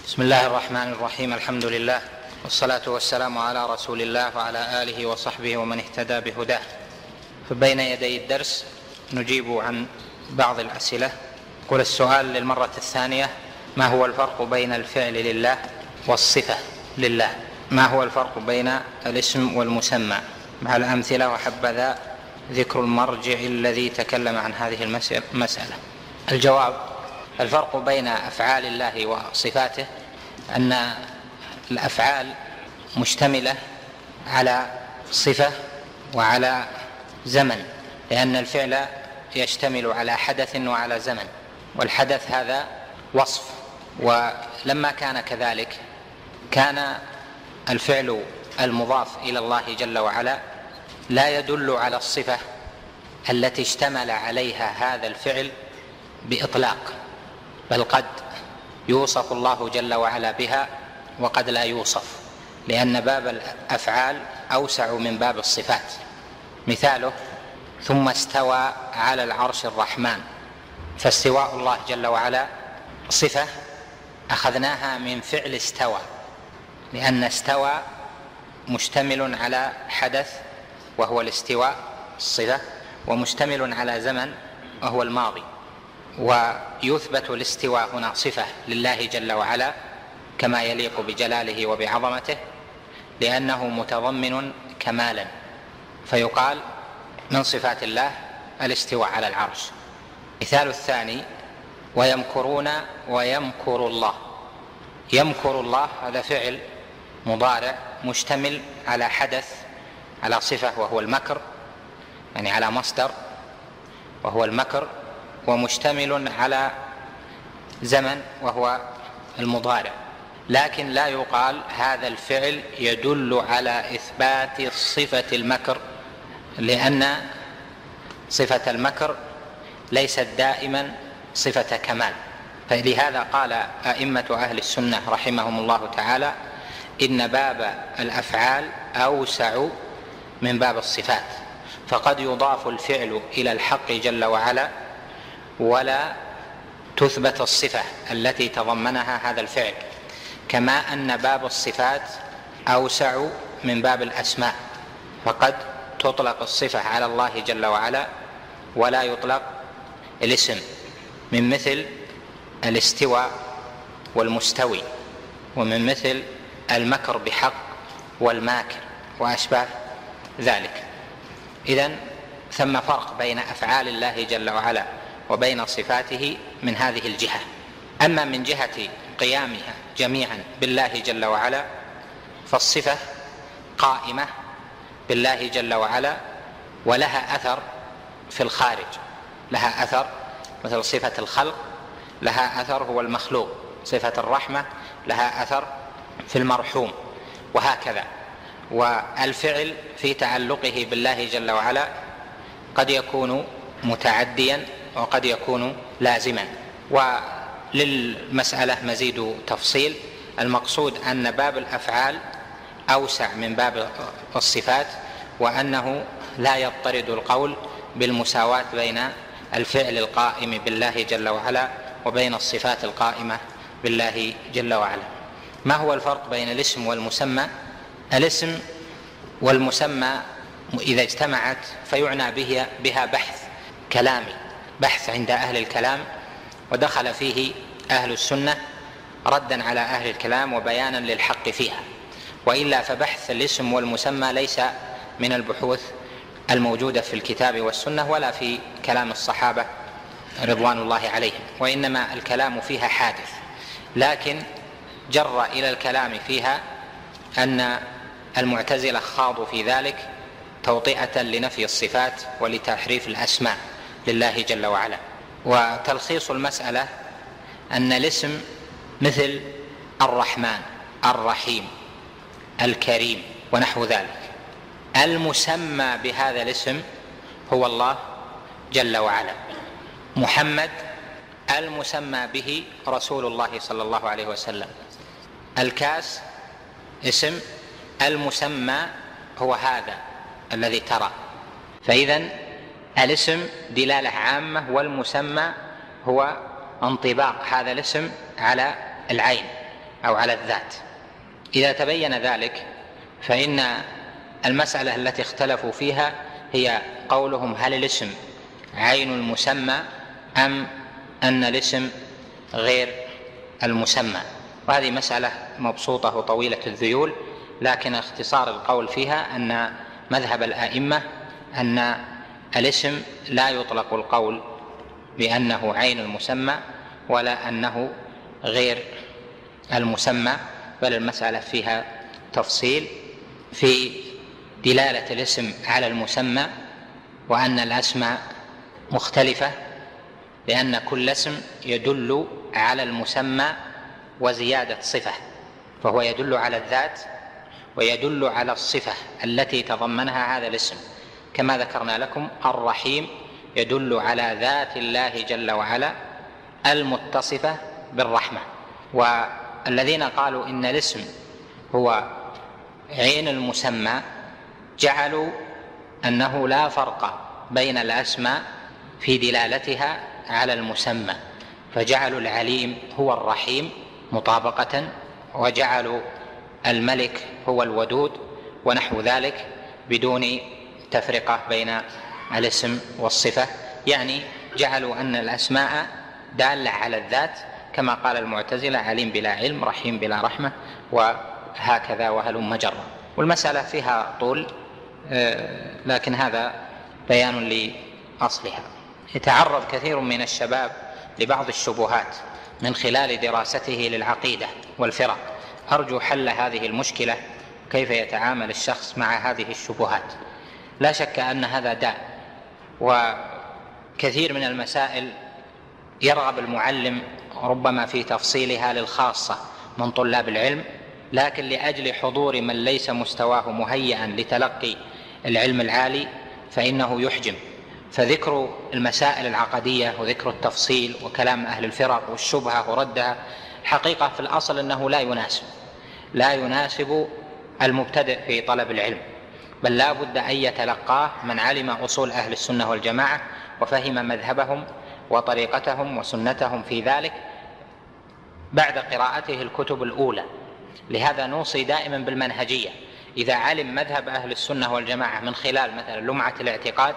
بسم الله الرحمن الرحيم. الحمد لله والصلاة والسلام على رسول الله وعلى آله وصحبه ومن اهتدى بهداه. فبين يدي الدرس نجيب عن بعض الأسئلة. يقول السؤال للمرة الثانية: ما هو الفرق بين الفعل لله والصفة لله؟ ما هو الفرق بين الاسم والمسمى؟ مع الأمثلة، وحبذا ذكر المرجع الذي تكلم عن هذه المسألة. الجواب: الفرق بين أفعال الله وصفاته أن الأفعال مشتملة على صفة وعلى زمن، لأن الفعل يشتمل على حدث وعلى زمن، والحدث هذا وصف. ولما كان كذلك كان الفعل المضاف إلى الله جل وعلا لا يدل على الصفة التي اشتمل عليها هذا الفعل بإطلاق، بل قد يوصف الله جل وعلا بها وقد لا يوصف، لأن باب الأفعال أوسع من باب الصفات. مثاله: ثم استوى على العرش الرحمن، فاستواء الله جل وعلا صفة أخذناها من فعل استوى، لأن استوى مشتمل على حدث وهو الاستواء الصفة، ومشتمل على زمن وهو الماضي. ويثبت الاستواء هنا صفة لله جل وعلا كما يليق بجلاله وبعظمته، لأنه متضمن كمالا، فيقال من صفات الله الاستواء على العرش. مثال الثاني: ويمكرون ويمكر الله. يمكر الله هذا فعل مضارع مشتمل على حدث، على صفة وهو المكر، يعني على مصدر وهو المكر، ومشتمل على زمن وهو المضارع. لكن لا يقال هذا الفعل يدل على إثبات صفة المكر، لأن صفة المكر ليست دائما صفة كمال. فلهذا قال أئمة أهل السنة رحمهم الله تعالى: إن باب الأفعال أوسع من باب الصفات، فقد يضاف الفعل إلى الحق جل وعلا ولا تثبت الصفة التي تضمنها هذا الفعل، كما أن باب الصفات أوسع من باب الأسماء، فقد تطلق الصفة على الله جل وعلا ولا يطلق الاسم، من مثل الاستواء والمستوي، ومن مثل المكر بحق والماكر وأشباه ذلك. إذن ثم فرق بين أفعال الله جل وعلا وبين صفاته من هذه الجهة. أما من جهة قيامها جميعا بالله جل وعلا، فالصفة قائمة بالله جل وعلا ولها أثر في الخارج، لها أثر، مثل صفة الخلق لها أثر هو المخلوق، صفة الرحمة لها أثر في المرحوم، وهكذا. والفعل في تعلقه بالله جل وعلا قد يكون متعديا وقد يكون لازما. وللمسألة مزيد تفصيل. المقصود أن باب الأفعال أوسع من باب الصفات، وأنه لا يضطرد القول بالمساواة بين الفعل القائم بالله جل وعلا وبين الصفات القائمة بالله جل وعلا. ما هو الفرق بين الاسم والمسمى؟ الاسم والمسمى إذا اجتمعت فيعنى بها بحث كلامي، بحث عند أهل الكلام، ودخل فيه أهل السنة ردا على أهل الكلام وبيانا للحق فيها. وإلا فبحث الاسم والمسمى ليس من البحوث الموجودة في الكتاب والسنة ولا في كلام الصحابة رضوان الله عليهم، وإنما الكلام فيها حادث. لكن جر إلى الكلام فيها أن المعتزلة خاضوا في ذلك توطئة لنفي الصفات ولتحريف الأسماء لله جل وعلا. وتلخيص المسألة أن الاسم مثل الرحمن، الرحيم، الكريم ونحو ذلك. المسمى بهذا الاسم هو الله جل وعلا. محمد المسمى به رسول الله صلى الله عليه وسلم. الكاس اسم، المسمى هو هذا الذي ترى. فإذن الاسم دلالة عامة، والمسمى هو انطباق هذا الاسم على العين. أو على الذات. إذا تبين ذلك فإن المسألة التي اختلفوا فيها هي قولهم هل الاسم عين المسمى أم أن الاسم غير المسمى، وهذه مسألة مبسوطة وطويلة الذيول، لكن اختصار القول فيها أن مذهب الآئمة أن الاسم لا يطلق القول بأنه عين المسمى ولا أنه غير المسمى، بل المسألة فيها تفصيل في دلالة الاسم على المسمى، وأن الأسماء مختلفة لأن كل اسم يدل على المسمى وزيادة صفة، فهو يدل على الذات ويدل على الصفة التي تضمنها هذا الاسم، كما ذكرنا لكم الرحيم يدل على ذات الله جل وعلا المتصفة بالرحمة. والذين قالوا إن الاسم هو عين المسمى جعلوا أنه لا فرق بين الأسماء في دلالتها على المسمى، فجعلوا العليم هو الرحيم مطابقة، وجعلوا الملك هو الودود ونحو ذلك بدون تفرقة بين الاسم والصفة، يعني جعلوا أن الأسماء دالة على الذات، كما قال المعتزلة عليم بلا علم، رحيم بلا رحمة، وهكذا وهلم جرا. والمسألة فيها طول، لكن هذا بيان لأصلها. يتعرض كثير من الشباب لبعض الشبهات من خلال دراسته للعقيدة والفرق، أرجو حل هذه المشكلة، كيف يتعامل الشخص مع هذه الشبهات. لا شك أن هذا داء، وكثير من المسائل يرغب المعلم ربما في تفصيلها للخاصة من طلاب العلم، لكن لأجل حضور من ليس مستواه مهيئا لتلقي العلم العالي فإنه يحجم، فذكر المسائل العقدية وذكر التفصيل وكلام أهل الفرق والشبهة وردها حقيقة في الأصل أنه لا يناسب المبتدئ في طلب العلم، بل لا بد أن يتلقاه من علم أصول أهل السنة والجماعة وفهم مذهبهم وطريقتهم وسنتهم في ذلك بعد قراءته الكتب الأولى. لهذا نوصي دائما بالمنهجية، إذا علم مذهب أهل السنة والجماعة من خلال مثلا لمعة الاعتقاد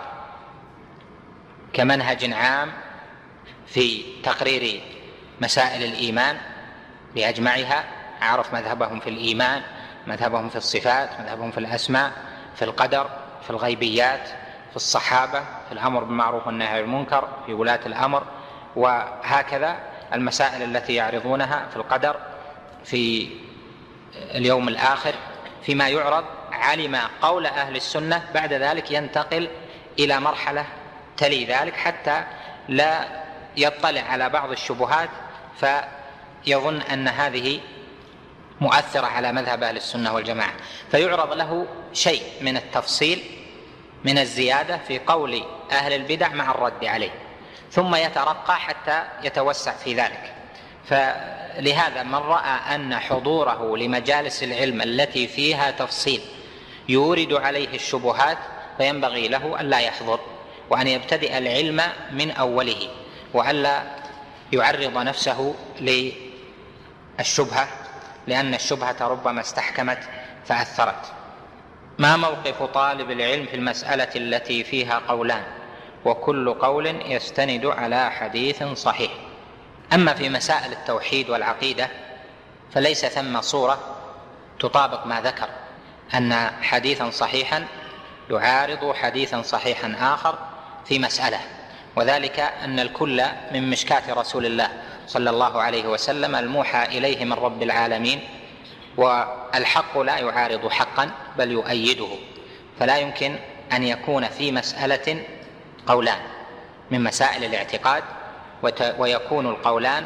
كمنهج عام في تقرير مسائل الإيمان بأجمعها، عرف مذهبهم في الإيمان، مذهبهم في الصفات، مذهبهم في الأسماء، في القدر، في الغيبيات، في الصحابة، في الأمر بالمعروف والنهي عن المنكر، في ولاة الأمر، وهكذا المسائل التي يعرضونها في القدر، في اليوم الآخر، فيما يعرض علم قول أهل السنة، بعد ذلك ينتقل إلى مرحلة تلي ذلك حتى لا يطلع على بعض الشبهات فيظن أن هذه مؤثرة على مذهب أهل السنة والجماعة، فيعرض له شيء من التفصيل من الزيادة في قول أهل البدع مع الرد عليه، ثم يترقى حتى يتوسع في ذلك. فلهذا من رأى أن حضوره لمجالس العلم التي فيها تفصيل يورد عليه الشبهات فينبغي له أن لا يحضر، وأن يبتدئ العلم من أوله، وألا يعرض نفسه للشبهة، لأن الشبهة ربما استحكمت فأثرت. ما موقف طالب العلم في المسألة التي فيها قولان وكل قول يستند على حديث صحيح؟ أما في مسائل التوحيد والعقيدة فليس ثم صورة تطابق ما ذكر، أن حديثا صحيحا يعارض حديثا صحيحا آخر في مسألة، وذلك أن الكل من مشكاة رسول الله صلى الله عليه وسلم الموحى إليه من رب العالمين، والحق لا يعارض حقا بل يؤيده، فلا يمكن أن يكون في مسألة قولان من مسائل الاعتقاد ويكون القولان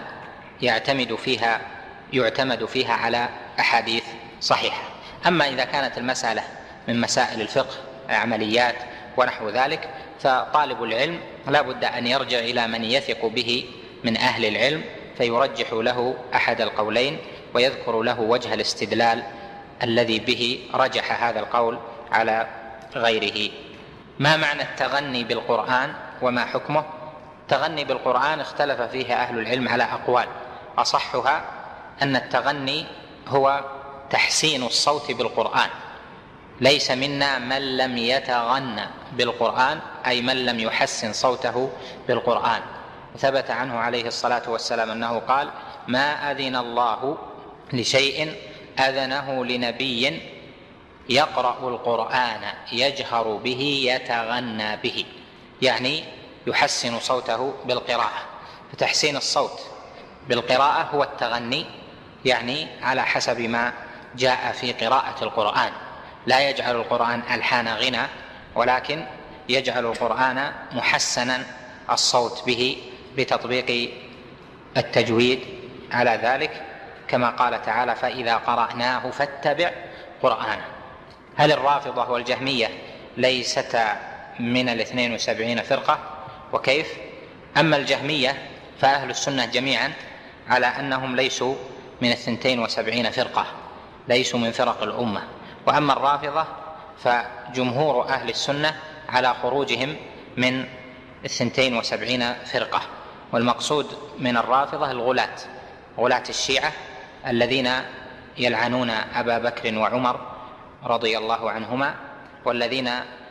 يعتمد فيها على أحاديث صحيحة. أما إذا كانت المسألة من مسائل الفقه عمليات ونحو ذلك فطالب العلم لا بد أن يرجع إلى من يثق به من أهل العلم فيرجح له أحد القولين ويذكر له وجه الاستدلال الذي به رجح هذا القول على غيره. ما معنى التغني بالقرآن وما حكمه؟ التغني بالقرآن اختلف فيه أهل العلم على أقوال، أصحها أن التغني هو تحسين الصوت بالقرآن. ليس منا من لم يتغنى بالقرآن، أي من لم يحسن صوته بالقرآن. ثبت عنه عليه الصلاة والسلام أنه قال: ما أذن الله لشيء أذنه لنبي يقرأ القرآن يجهر به يتغنى به، يعني يحسن صوته بالقراءة. فتحسين الصوت بالقراءة هو التغني، يعني على حسب ما جاء في قراءة القرآن. لا يجعل القرآن ألحان غنى، ولكن يجعل القرآن محسنا الصوت به بتطبيق التجويد على ذلك، كما قال تعالى: فإذا قرأناه فاتبع قرآنه. هل الرافضة والجهمية ليستا من 72 فرقة؟ وكيف؟ أما الجهمية فأهل السنة جميعا على أنهم ليسوا من 72 فرقة، ليسوا من فرق الأمة. وأما الرافضة فجمهور أهل السنة على خروجهم من 72 فرقة. والمقصود من الرافضة غلاة الشيعة الذين يلعنون أبا بكر وعمر رضي الله عنهما، والذين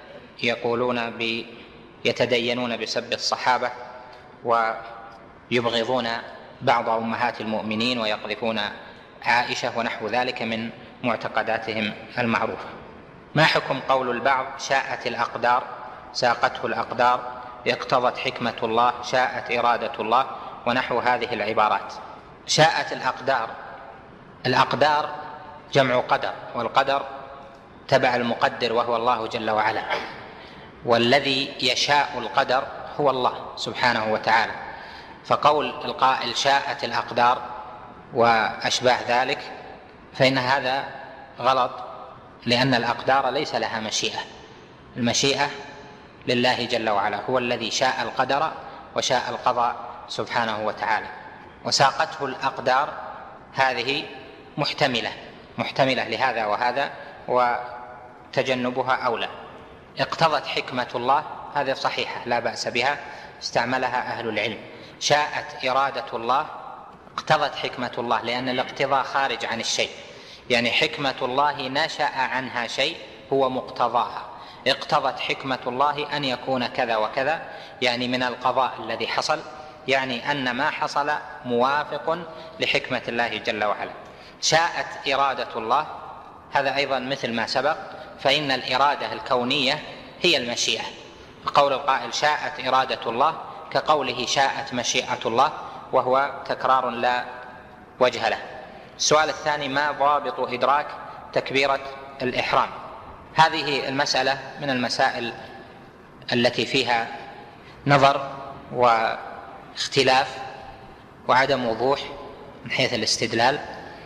يتدينون بسب الصحابة ويبغضون بعض أمهات المؤمنين ويقذفون عائشة ونحو ذلك من معتقداتهم المعروفة. ما حكم قول البعض: شاءت الأقدار، ساقته الأقدار، اقتضت حكمة الله، شاءت إرادة الله، ونحو هذه العبارات؟ شاءت الأقدار جمع قدر، والقدر تبع المقدر وهو الله جل وعلا، والذي يشاء القدر هو الله سبحانه وتعالى. فقول القائل شاءت الأقدار وأشباه ذلك فإن هذا غلط، لأن الأقدار ليس لها مشيئة. المشيئة لله جل وعلا، هو الذي شاء القدر وشاء القضاء سبحانه وتعالى. وساقته الأقدار هذه محتملة لهذا وهذا، وتجنبها أولى. اقتضت حكمة الله هذه صحيحة لا بأس بها، استعملها أهل العلم. شاءت إرادة الله، اقتضت حكمة الله، لأن الاقتضاء خارج عن الشيء، يعني حكمة الله نشأ عنها شيء هو مقتضاها. اقتضت حكمة الله أن يكون كذا وكذا، يعني من القضاء الذي حصل، يعني أن ما حصل موافق لحكمة الله جل وعلا. شاءت إرادة الله، هذا أيضا مثل ما سبق، فإن الإرادة الكونية هي المشيئة. قول القائل شاءت إرادة الله كقوله شاءت مشيئة الله، وهو تكرار لا وجه له. السؤال الثاني: ما ضابط إدراك تكبيرة الإحرام؟ هذه المسألة من المسائل التي فيها نظر واختلاف وعدم وضوح من حيث الاستدلال،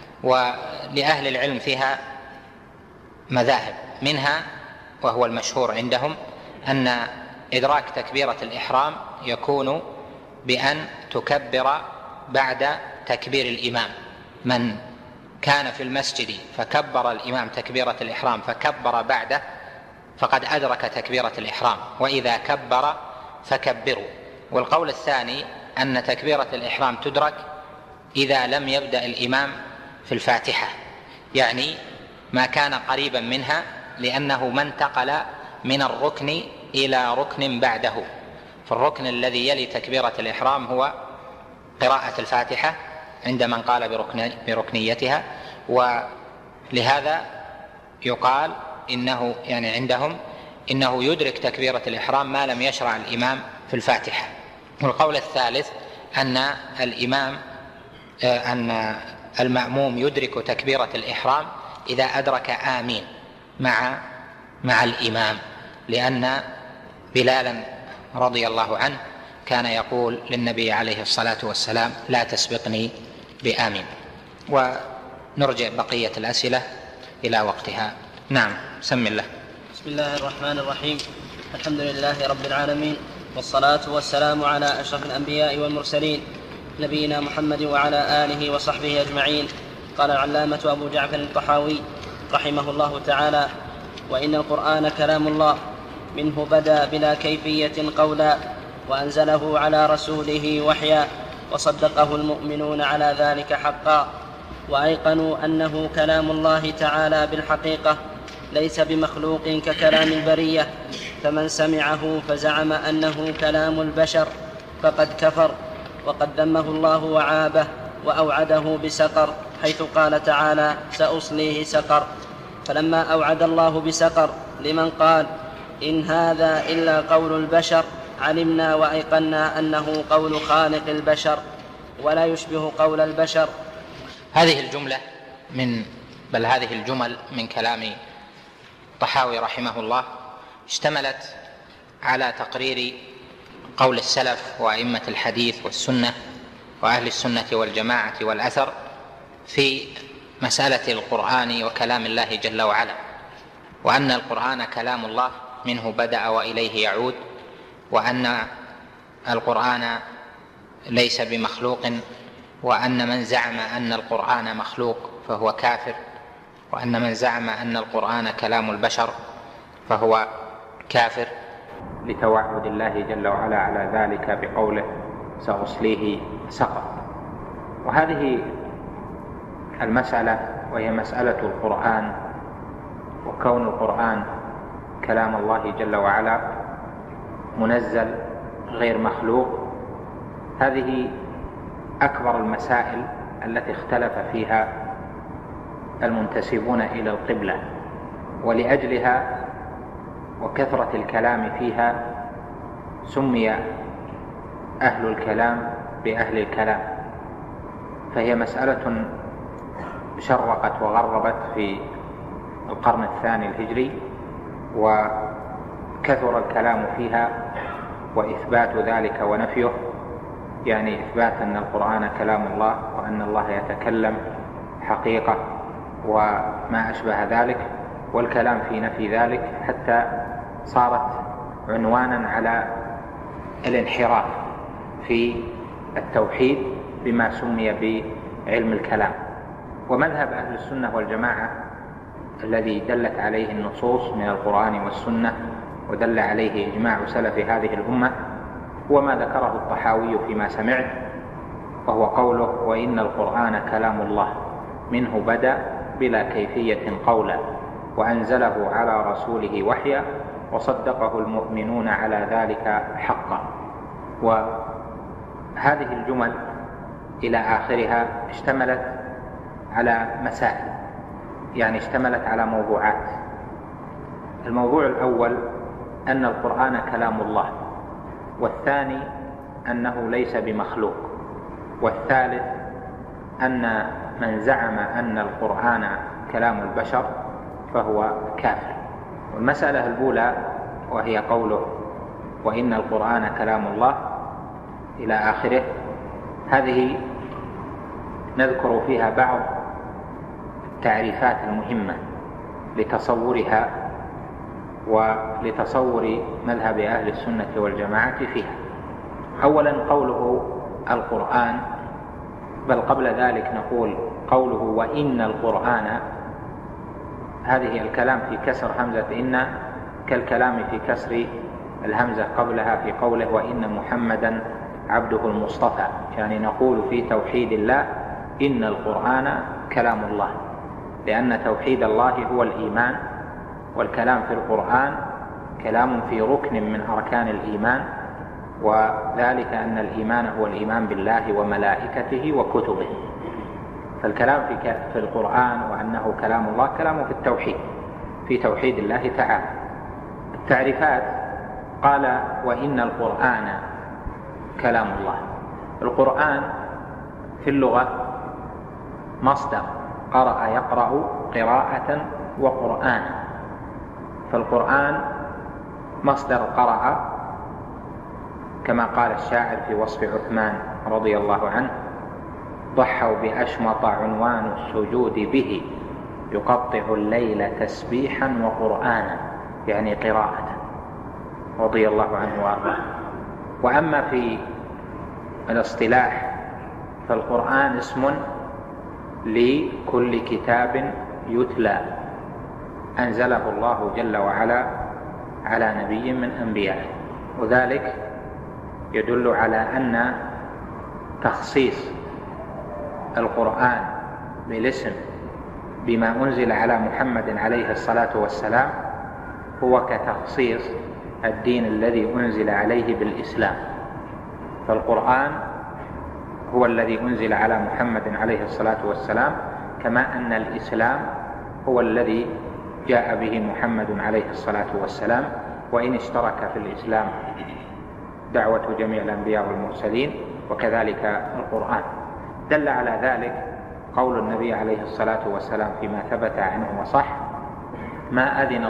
ولأهل العلم فيها مذاهب، منها وهو المشهور عندهم أن إدراك تكبيرة الإحرام يكون بأن تكبر بعد تكبير الإمام. من كان في المسجد فكبر الإمام تكبيرة الإحرام فكبر بعده فقد أدرك تكبيرة الإحرام، وإذا كبر فكبروا. والقول الثاني أن تكبيرة الإحرام تدرك إذا لم يبدأ الإمام في الفاتحة، يعني ما كان قريبا منها، لأنه ما انتقل من الركن إلى ركن بعده. فالركن الذي يلي تكبيرة الإحرام هو قراءة الفاتحة عند من قال بركنيتها، ولهذا يقال إنه يعني عندهم إنه يدرك تكبيرة الإحرام ما لم يشرع الإمام في الفاتحة. والقول الثالث أن المأموم يدرك تكبيرة الإحرام إذا أدرك آمين مع الإمام، لأن بلالا رضي الله عنه كان يقول للنبي عليه الصلاة والسلام: لا تسبقني بآمين. ونرجع بقية الأسئلة إلى وقتها. نعم، سم الله. بسم الله الرحمن الرحيم. الحمد لله رب العالمين، والصلاة والسلام على أشرف الأنبياء والمرسلين نبينا محمد وعلى آله وصحبه أجمعين. قال العلامة أبو جعفر الطحاوي رحمه الله تعالى: وإن القرآن كلام الله، منه بدأ بلا كيفية قولا، وأنزله على رسوله وحيا، وصدقه المؤمنون على ذلك حقا. وأيقنوا أنه كلام الله تعالى بالحقيقة ليس بمخلوق ككلام البرية، فمن سمعه فزعم أنه كلام البشر فقد كفر، وقد ذمه الله وعابه وأوعده بسقر، حيث قال تعالى: سأصليه سقر. فلما أوعد الله بسقر لمن قال إن هذا إلا قول البشر، علمنا وأيقنا أنه قول خالق البشر ولا يشبه قول البشر. هذه الجمل من كلام الطحاوي رحمه الله اشتملت على تقرير قول السلف وأئمة الحديث والسنة وأهل السنة والجماعة والأثر في مسألة القرآن وكلام الله جل وعلا، وأن القرآن كلام الله منه بدأ وإليه يعود، وأن القرآن ليس بمخلوق، وأن من زعم أن القرآن مخلوق فهو كافر، وأن من زعم أن القرآن كلام البشر فهو كافر، لتوعد الله جل وعلا على ذلك بقوله: سأصليه سقر. وهذه المسألة وهي مسألة القرآن وكون القرآن كلام الله جل وعلا منزل غير مخلوق، هذه أكبر المسائل التي اختلف فيها المنتسبون إلى القبلة، ولأجلها وكثرة الكلام فيها سمي أهل الكلام بأهل الكلام، فهي مسألة شرقت وغربت في القرن الثاني الهجري، وكثر الكلام فيها وإثبات ذلك ونفيه، يعني إثبات أن القرآن كلام الله وأن الله يتكلم حقيقة وما أشبه ذلك، والكلام في نفي ذلك، حتى صارت عنوانا على الانحراف في التوحيد بما سمي بعلم الكلام. ومذهب أهل السنة والجماعة الذي دلت عليه النصوص من القرآن والسنة ودل عليه إجماع سلف هذه الأمة هو ما ذكره الطحاوي فيما سمعت، وهو قوله: وإن القرآن كلام الله منه بدأ بلا كيفية قولا، وأنزله على رسوله وحيا، وصدقه المؤمنون على ذلك حقا. وهذه الجمل إلى آخرها اشتملت على مسائل، يعني اشتملت على موضوعات. الموضوع الأول أن القرآن كلام الله، والثاني أنه ليس بمخلوق، والثالث أن من زعم أن القرآن كلام البشر فهو كافر. والمسألة الأولى وهي قوله: وإن القرآن كلام الله إلى آخره، هذه نذكر فيها بعض التعريفات المهمة لتصورها ولتصور مذهب أهل السنة والجماعة فيها. أولا قوله القرآن، بل قبل ذلك نقول قوله وإن القرآن، هذه الكلام في كسر همزة إن كالكلام في كسر الهمزة قبلها في قوله وإن محمدا عبده المصطفى، يعني نقول في توحيد الله إن القرآن كلام الله، لأن توحيد الله هو الإيمان، والكلام في القرآن كلام في ركن من أركان الإيمان، وذلك أن الإيمان هو الإيمان بالله وملائكته وكتبه. فالكلام في القرآن وأنه كلام الله كلامه في التوحيد، في توحيد الله تعالى. التعريفات قال: وإن القرآن كلام الله. القرآن في اللغة مصدر قرأ يقرأ قراءة وقرآن، فالقرآن مصدر قرأ، كما قال الشاعر في وصف عثمان رضي الله عنه: ضحوا بأشمط عنوان السجود به، يقطع الليل تسبيحا وقرآنا، يعني قراءة، رضي الله عنه وارضاه. وأما في الاصطلاح فالقرآن اسم لكل كتاب يتلى أنزله الله جل وعلا على نبي من أنبيائه، وذلك يدل على أن تخصيص القرآن بالاسم بما أنزل على محمد عليه الصلاة والسلام هو كتخصيص الدين الذي أنزل عليه بالإسلام. فالقرآن هو الذي أنزل على محمد عليه الصلاة والسلام، كما أن الإسلام هو الذي جاء به محمد عليه الصلاة والسلام، وإن اشترك في الإسلام دعوة جميع الأنبياء والمرسلين وكذلك القرآن. دل على ذلك قول النبي عليه الصلاة والسلام فيما ثبت عنه وصح: ما أذن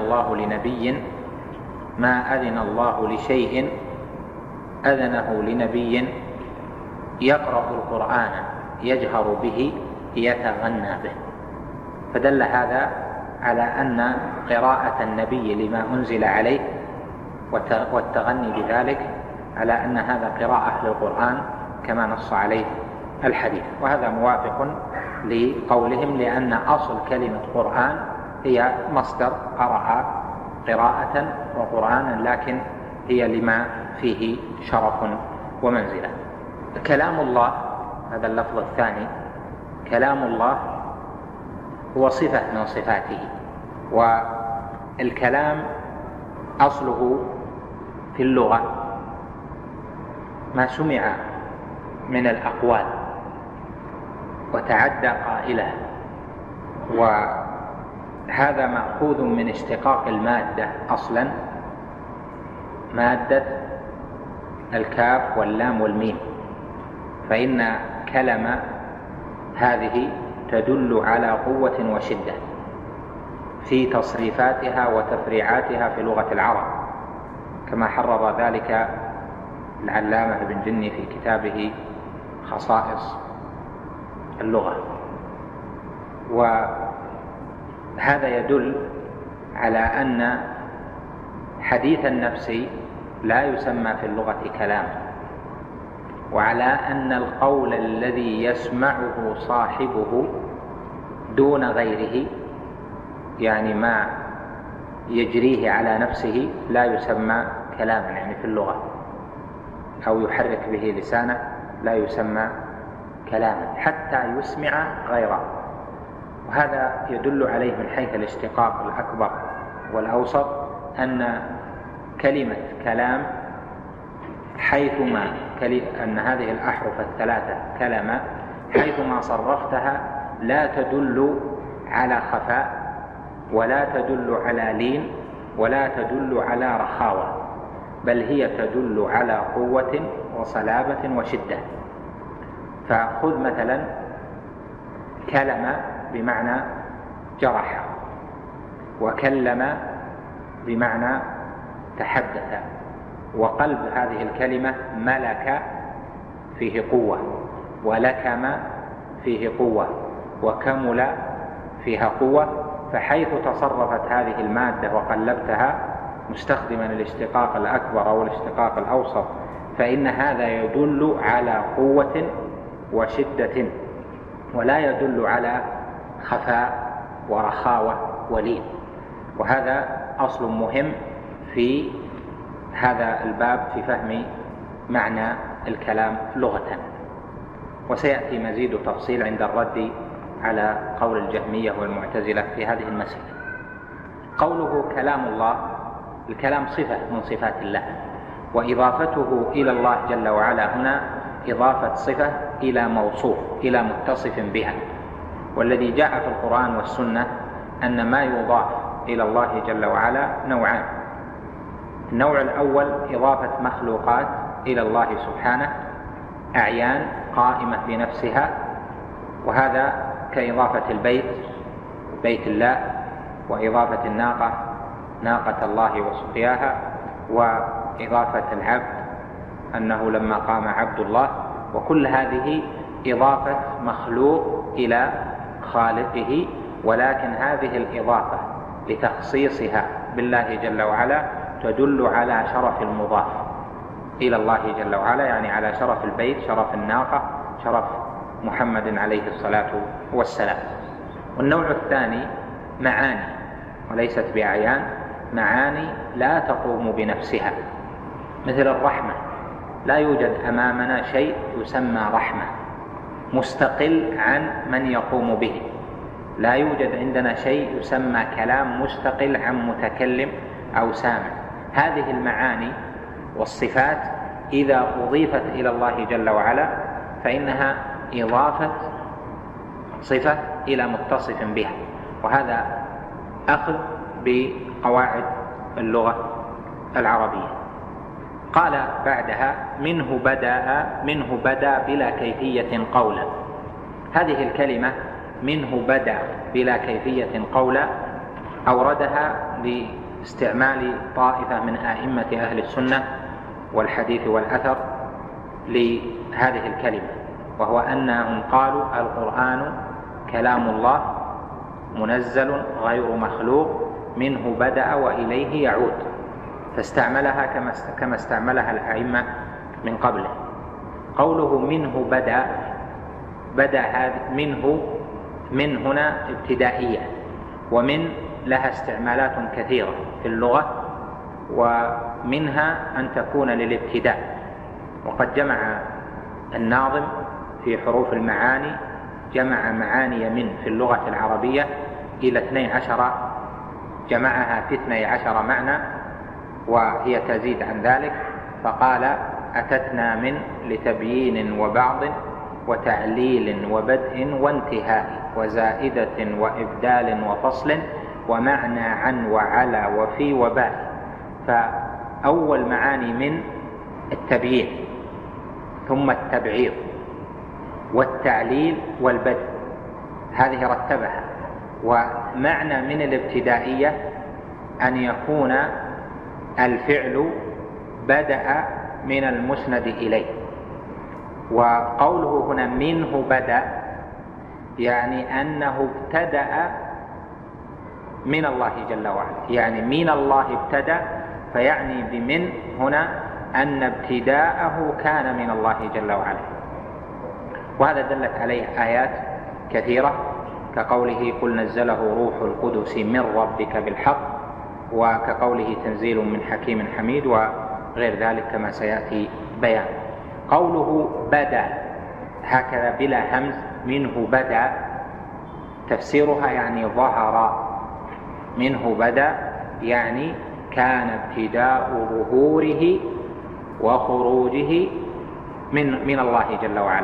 الله لشيء أذنه لنبي يقرأ القرآن يجهر به يتغنى به. فدل هذا على أن قراءة النبي لما أنزل عليه والتغني بذلك على أن هذا قراءة للقرآن كما نص عليه الحديث. وهذا موافق لقولهم، لأن أصل كلمة قرآن هي مصدر قرأ قراءة وقرآنا، لكن هي لما فيه شرف ومنزلة. كلام الله، هذا اللفظ الثاني، كلام الله هو صفة من صفاته، والكلام أصله في اللغة ما سمع من الأقوال وتعدى قائله، وهذا مأخوذ من اشتقاق المادة أصلا، مادة الكاف واللام والميم، فإن كلمة هذه تدل على قوة وشدة في تصريفاتها وتفريعاتها في لغة العرب، كما حرر ذلك العلامة ابن جني في كتابه خصائص اللغة. وهذا يدل على أن حديث النفس لا يسمى في اللغة كلام، وعلى أن القول الذي يسمعه صاحبه دون غيره، يعني ما يجريه على نفسه، لا يسمى كلاما يعني في اللغة، أو يحرك به لسانه لا يسمى كلاما حتى يسمع غيره. وهذا يدل عليه من حيث الاشتقاق الأكبر والأوسط أن كلمة كلام حيثما أن هذه الأحرف الثلاثة كلمة حيثما صرفتها لا تدل على خفاء، ولا تدل على لين، ولا تدل على رخاوة، بل هي تدل على قوة وصلابة وشدة. فخذ مثلا كلم بمعنى جرح، وكلم بمعنى تحدث، وقلب هذه الكلمة ملك فيه قوة، ولكم فيه قوة، وكمل فيها قوة. فحيث تصرفت هذه المادة وقلبتها مستخدما الاشتقاق الأكبر أو الاشتقاق الأوسط، فإن هذا يدل على قوة وشدة، ولا يدل على خفاء ورخاوة ولين. وهذا أصل مهم في هذا الباب في فهم معنى الكلام لغة. وسيأتي مزيد تفصيل عند الرد على قول الجهمية والمعتزلة في هذه المسألة. قوله كلام الله، الكلام صفة من صفات الله، وإضافته إلى الله جل وعلا هنا إضافة صفة إلى موصوف، إلى متصف بها. والذي جاء في القرآن والسنة أن ما يضاف إلى الله جل وعلا نوعان: النوع الأول إضافة مخلوقات إلى الله سبحانه، أعيان قائمة بنفسها، وهذا كإضافة البيت بيت الله، وإضافة الناقة ناقة الله وسقياها، وإضافة العبد أنه لما قام عبد الله. وكل هذه إضافة مخلوق إلى خالقه، ولكن هذه الإضافة لتخصيصها بالله جل وعلا تدل على شرف المضاف إلى الله جل وعلا، يعني على شرف البيت، شرف الناقة، شرف محمد عليه الصلاة والسلام. والنوع الثاني معاني وليست بأعيان، معاني لا تقوم بنفسها، مثل الرحمة. لا يوجد أمامنا شيء يسمى رحمة، مستقل عن من يقوم به. لا يوجد عندنا شيء يسمى كلام مستقل عن متكلم أو سامع. هذه المعاني والصفات إذا أضيفت إلى الله جل وعلا فإنها إضافة صفة إلى متصف بها، وهذا أخذ بقواعد اللغة العربية. قال بعدها: منه بدأ بلا كيفية قولا. هذه الكلمة منه بدأ بلا كيفية قولا أوردها لاستعمال طائفة من أئمة أهل السنة والحديث والأثر لهذه الكلمة، وهو أنهم قالوا: القرآن كلام الله منزل غير مخلوق، منه بدأ وإليه يعود، فاستعملها كما استعملها الأئمة من قبله. قوله منه بدأ من هنا ابتدائية، ومن لها استعمالات كثيرة في اللغة، ومنها أن تكون للابتداء. وقد جمع الناظم في حروف المعاني جمع معاني من في اللغة العربية إلى 12، جمعها في 12 معنى، وهي تزيد عن ذلك، فقال: أتتنا من لتبيين وبعض وتعليل وبدء وانتهاء وزائدة وإبدال وفصل ومعنى عن وعلى وفي وباء. فأول معاني من التبيين، ثم التبعيض والتعليل والبدء، هذه رتبها. ومعنى من الابتدائية أن يكون الفعل بدأ من المسند إليه. وقوله هنا منه بدأ يعني أنه ابتدأ من الله جل وعلا، يعني من الله ابتدأ، فيعني بمن هنا أن ابتداءه كان من الله جل وعلا. وهذا دلت عليه آيات كثيرة كقوله: قل نزله روح القدس من ربك بالحق، وكقوله تنزيل من حكيم حميد، وغير ذلك كما سيأتي بيان. قوله بدأ هكذا بلا همز، منه بدأ، تفسيرها يعني ظهر. منه بدأ يعني كان ابتداء ظهوره وخروجه من الله جل وعلا.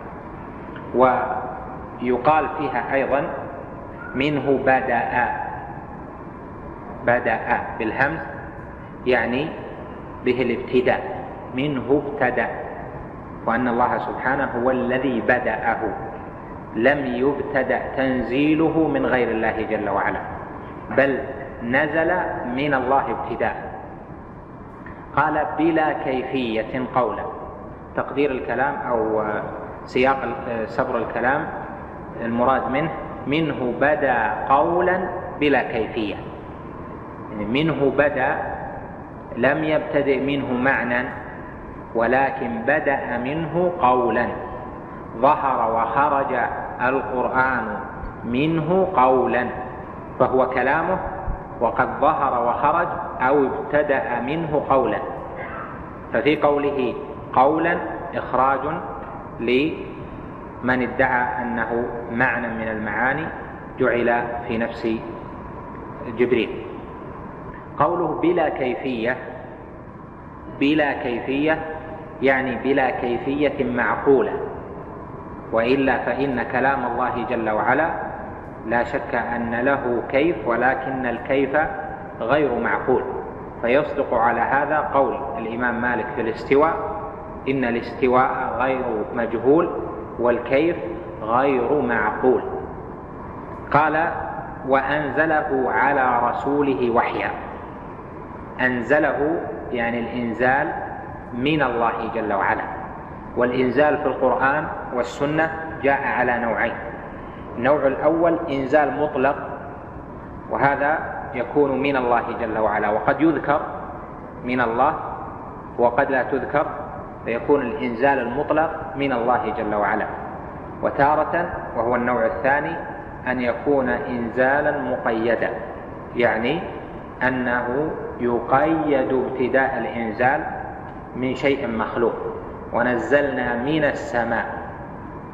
ويقال فيها أيضا منه بدأ بالهمز يعني به الابتداء، منه ابتدأ، وأن الله سبحانه هو الذي بدأه، لم يبتدأ تنزيله من غير الله جل وعلا، بل نزل من الله ابتداء. قال: بلا كيفية قولا. تقدير الكلام أو سياق سبر الكلام المراد منه بدأ قولا بلا كيفية، يعني منه بدأ لم يبتدئ منه معنى، ولكن بدأ منه قولا. ظهر وخرج القرآن منه قولا، فهو كلامه، وقد ظهر وخرج أو ابتدأ منه قولا. ففي قوله قولا إخراج لمن ادعى أنه معنى من المعاني جعل في نفس جبريل. قوله بلا كيفية يعني بلا كيفية معقولة، وإلا فإن كلام الله جل وعلا لا شك أن له كيف، ولكن الكيف غير معقول. فيصدق على هذا قول الإمام مالك في الاستواء: إن الاستواء غير مجهول والكيف غير معقول. قال: وأنزله على رسوله وحيا. أنزله يعني الإنزال من الله جل وعلا. والإنزال في القرآن والسنة جاء على نوعين: النوع الأول إنزال مطلق، وهذا يكون من الله جل وعلا، وقد يذكر من الله وقد لا تذكر، فيكون الإنزال المطلق من الله جل وعلا. وتارة، وهو النوع الثاني، أن يكون إنزالا مقيدا، يعني أنه يقيد ابتداء الإنزال من شيء مخلوق. ونزلنا من السماء،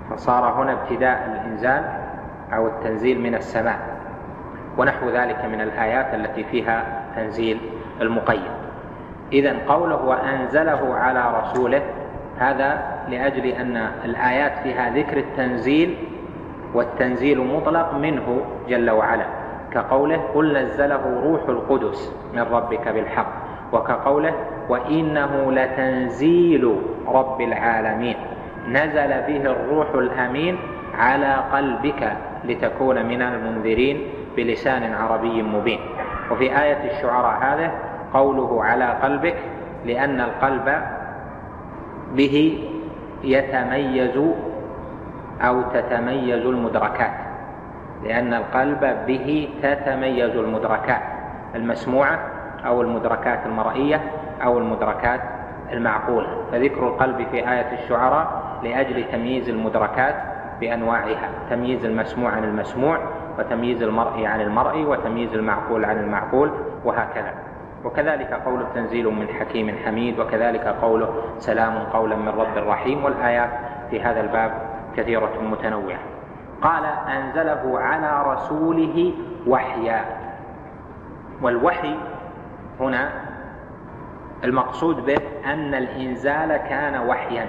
فصار هنا ابتداء الإنزال أو التنزيل من السماء، ونحو ذلك من الآيات التي فيها تنزيل المقيد. إذن قوله وأنزله على رسوله هذا لأجل أن الآيات فيها ذكر التنزيل، والتنزيل مطلق منه جل وعلا، كقوله قل نزله روح القدس من ربك بالحق، وكقوله وإنه لتنزيل رب العالمين نزل به الروح الأمين على قلبك لتكون من المنذرين بلسان عربي مبين. وفي آية الشعراء هذا قوله على قلبك لأن القلب به يتميز أو تتميز المدركات، لأن القلب به تتميز المدركات المسموعة أو المدركات المرئية أو المدركات المعقولة، فذكر القلب في آية الشعراء لأجل تمييز المدركات بأنواعها، تمييز المسموع عن المسموع، وتمييز المرئي عن المرئي، وتمييز المعقول عن المعقول، وهكذا. وكذلك قوله تنزيل من حكيم حميد، وكذلك قوله سلام قولا من رب رحيم، والآيات في هذا الباب كثيرة متنوعة. قال أنزله على رسوله وحيا، والوحي هنا المقصود به أن الإنزال كان وحيا،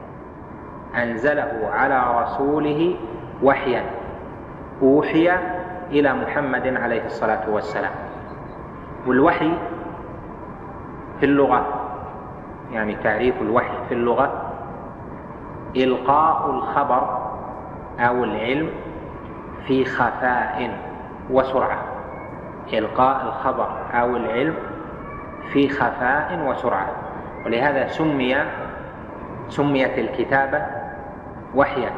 أنزله على رسوله وحيا، أوحي إلى محمد عليه الصلاة والسلام. والوحي في اللغة، يعني تعريف الوحي في اللغة إلقاء الخبر أو العلم في خفاء وسرعة، إلقاء الخبر أو العلم في خفاء وسرعة. ولهذا سميت الكتابة وحيا،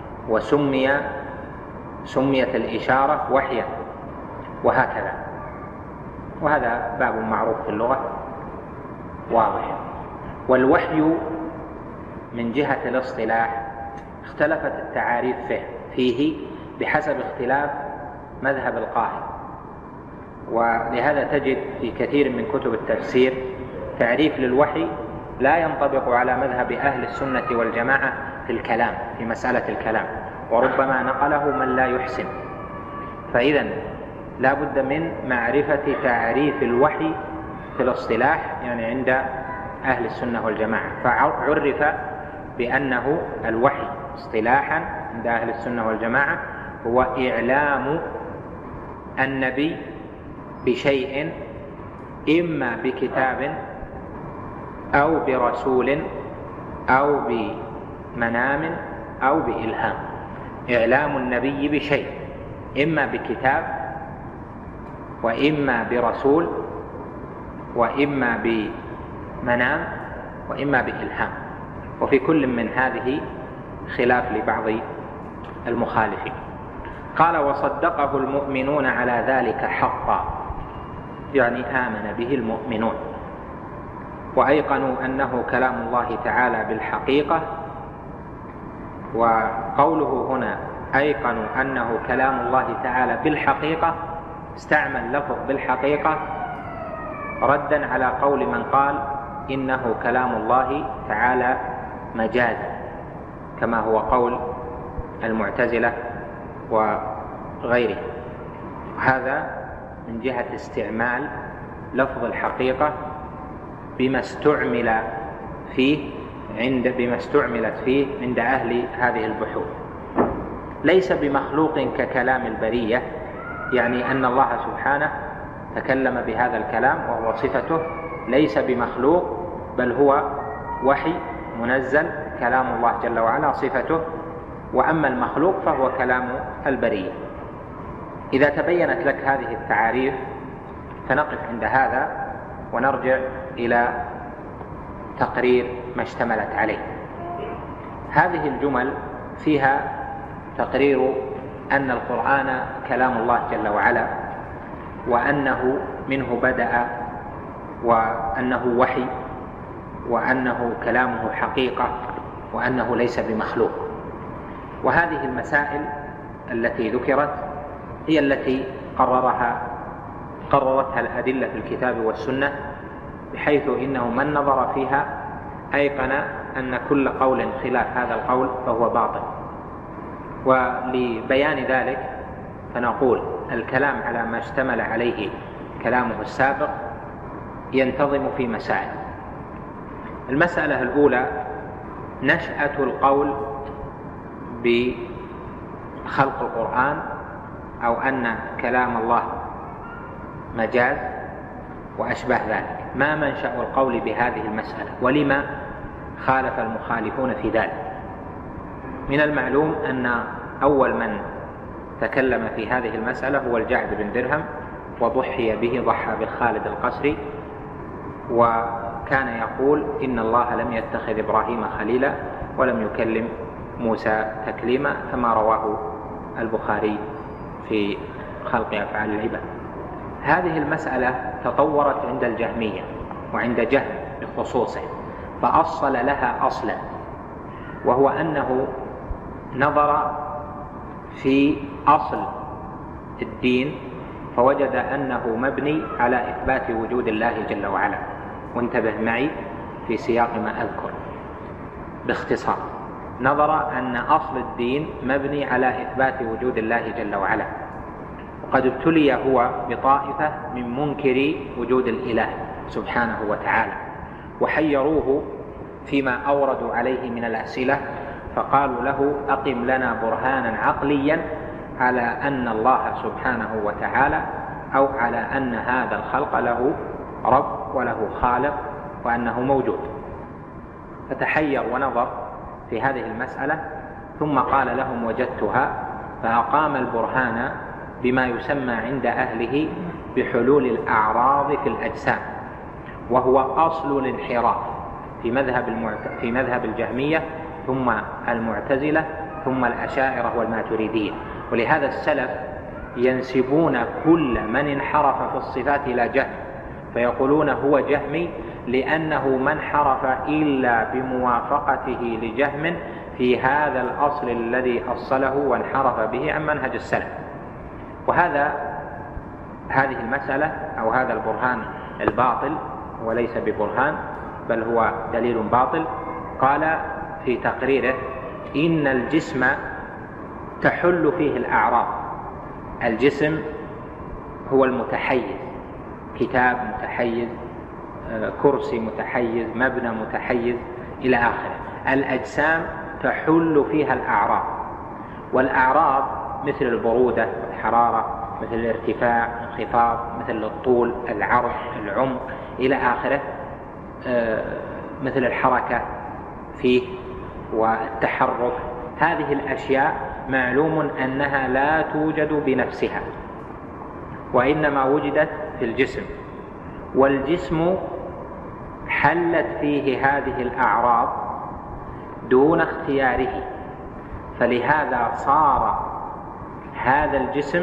سميت الإشارة وحيا، وهكذا. وهذا باب معروف في اللغة واضح. والوحي من جهة الاصطلاح اختلفت التعاريف فيه بحسب اختلاف مذهب القائل، ولهذا تجد في كثير من كتب التفسير تعريف للوحي لا ينطبق على مذهب أهل السنة والجماعة في الكلام، في مسألة الكلام، وربما نقله من لا يحسن. فإذن لا بد من معرفة تعريف الوحي في الاصطلاح، يعني عند أهل السنة والجماعة. فعرف بأنه الوحي اصطلاحا عند أهل السنة والجماعة هو إعلام النبي بشيء إما بكتاب أو برسول أو بمنام أو بإلهام. إعلام النبي بشيء إما بكتاب وإما برسول وإما بمنام وإما بإلهام، وفي كل من هذه خلاف لبعض المخالفين. قال وصدقه المؤمنون على ذلك حقا، يعني آمن به المؤمنون وأيقنوا أنه كلام الله تعالى بالحقيقة. وقوله هنا أيقنوا أنه كلام الله تعالى بالحقيقة استعمل لفظ بالحقيقة ردا على قول من قال إنه كلام الله تعالى مجازا، كما هو قول المعتزلة وغيره. هذا من جهة استعمال لفظ الحقيقة بما استعملت فيه عند أهل هذه البحوث، ليس بمخلوق ككلام البرية، يعني أن الله سبحانه تكلم بهذا الكلام وهو صفته، ليس بمخلوق بل هو وحي منزل، كلام الله جل وعلا صفته، وأما المخلوق فهو كلام البرية. إذا تبينت لك هذه التعاريف فنقف عند هذا ونرجع إلى تقرير ما اشتملت عليه. هذه الجمل فيها تقرير أن القرآن كلام الله جل وعلا، وأنه منه بدأ، وأنه وحي، وأنه كلامه حقيقة، وأنه ليس بمخلوق. وهذه المسائل التي ذكرت هي التي قررتها الأدلة في الكتاب والسنة، بحيث إنه من نظر فيها أيقن أن كل قول خلاف هذا القول فهو باطل، ولبيان ذلك فنقول الكلام على ما اشتمل عليه كلامه السابق ينتظم في مسائل. المسألة الأولى نشأة القول بخلق القرآن أو أن كلام الله مجاز وأشبه ذلك. ما منشأ القول بهذه المسألة ولما خالف المخالفون في ذلك؟ من المعلوم أن أول من تكلم في هذه المسألة هو الجعد بن درهم، وضحي به، ضحى بخالد القسري، وكان يقول إن الله لم يتخذ إبراهيم خليلا ولم يكلم موسى تكليما، كما رواه البخاري في خلق أفعال العباد. هذه المسألة تطورت عند الجهمية وعند جهم بخصوصه، فأصل لها أصلا، وهو أنه نظر في أصل الدين فوجد أنه مبني على إثبات وجود الله جل وعلا. وانتبه معي في سياق ما أذكر باختصار. نظر أن أصل الدين مبني على إثبات وجود الله جل وعلا، وقد ابتلي هو بطائفة من منكري وجود الإله سبحانه وتعالى، وحيروه فيما أوردوا عليه من الأسئلة، فقالوا له أقم لنا برهانا عقليا على أن الله سبحانه وتعالى أو على أن هذا الخلق له رب وله خالق وأنه موجود. فتحير ونظر في هذه المسألة، ثم قال لهم وجدتها، فأقام البرهان بما يسمى عند أهله بحلول الأعراض في الأجسام، وهو أصل الانحراف في مذهب الجهمية ثم المعتزلة ثم الأشاعرة والماتريدية. ولهذا السلف ينسبون كل من انحرف في الصفات إلى جهم، فيقولون هو جهمي لأنه ما انحرف إلا بموافقته لجهم في هذا الأصل الذي أصله وانحرف به عن منهج السلف. هذه المسألة أو هذا البرهان الباطل وليس ببرهان بل هو دليل باطل. قال في تقريره إن الجسم تحل فيه الأعراض. الجسم هو المتحيز، كتاب متحيز، كرسي متحيز، مبنى متحيز إلى آخره. الأجسام تحل فيها الأعراض، والأعراض مثل البرودة والحرارة، مثل الارتفاع، الانخفاض، مثل الطول، العرض، العمق إلى آخره، مثل الحركة فيه والتحرك. هذه الأشياء معلوم أنها لا توجد بنفسها، وإنما وجدت في الجسم، والجسم حلت فيه هذه الأعراض دون اختياره، فلهذا صار هذا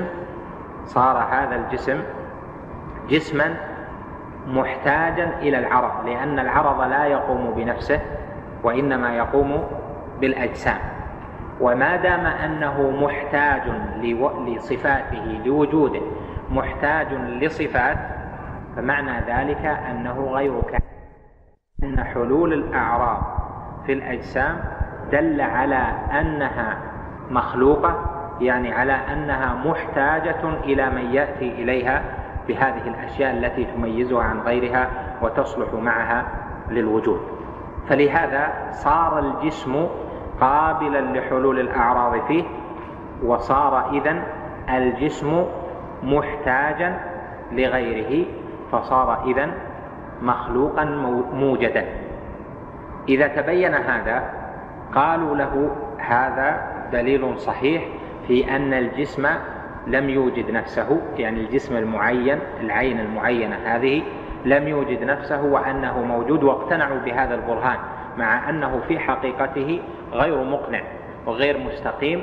الجسم جسما محتاجا إلى العرض، لأن العرض لا يقوم بنفسه وإنما يقوم بالأجسام. وما دام أنه محتاج لصفاته، لوجوده محتاج لصفات، فمعنى ذلك أنه غير كامل. أن حلول الأعراض في الأجسام دل على أنها مخلوقة، يعني على أنها محتاجة إلى من يأتي إليها بهذه الأشياء التي تميزها عن غيرها وتصلح معها للوجود. فلهذا صار الجسم قابلا لحلول الأعراض فيه، وصار إذن الجسم محتاجا لغيره، فصار إذن مخلوقا موجدا. إذا تبين هذا قالوا له هذا دليل صحيح في أن الجسم لم يوجد نفسه، يعني الجسم المعين، العين المعينة هذه لم يوجد نفسه وأنه موجود، واقتنعوا بهذا البرهان مع أنه في حقيقته غير مقنع وغير مستقيم،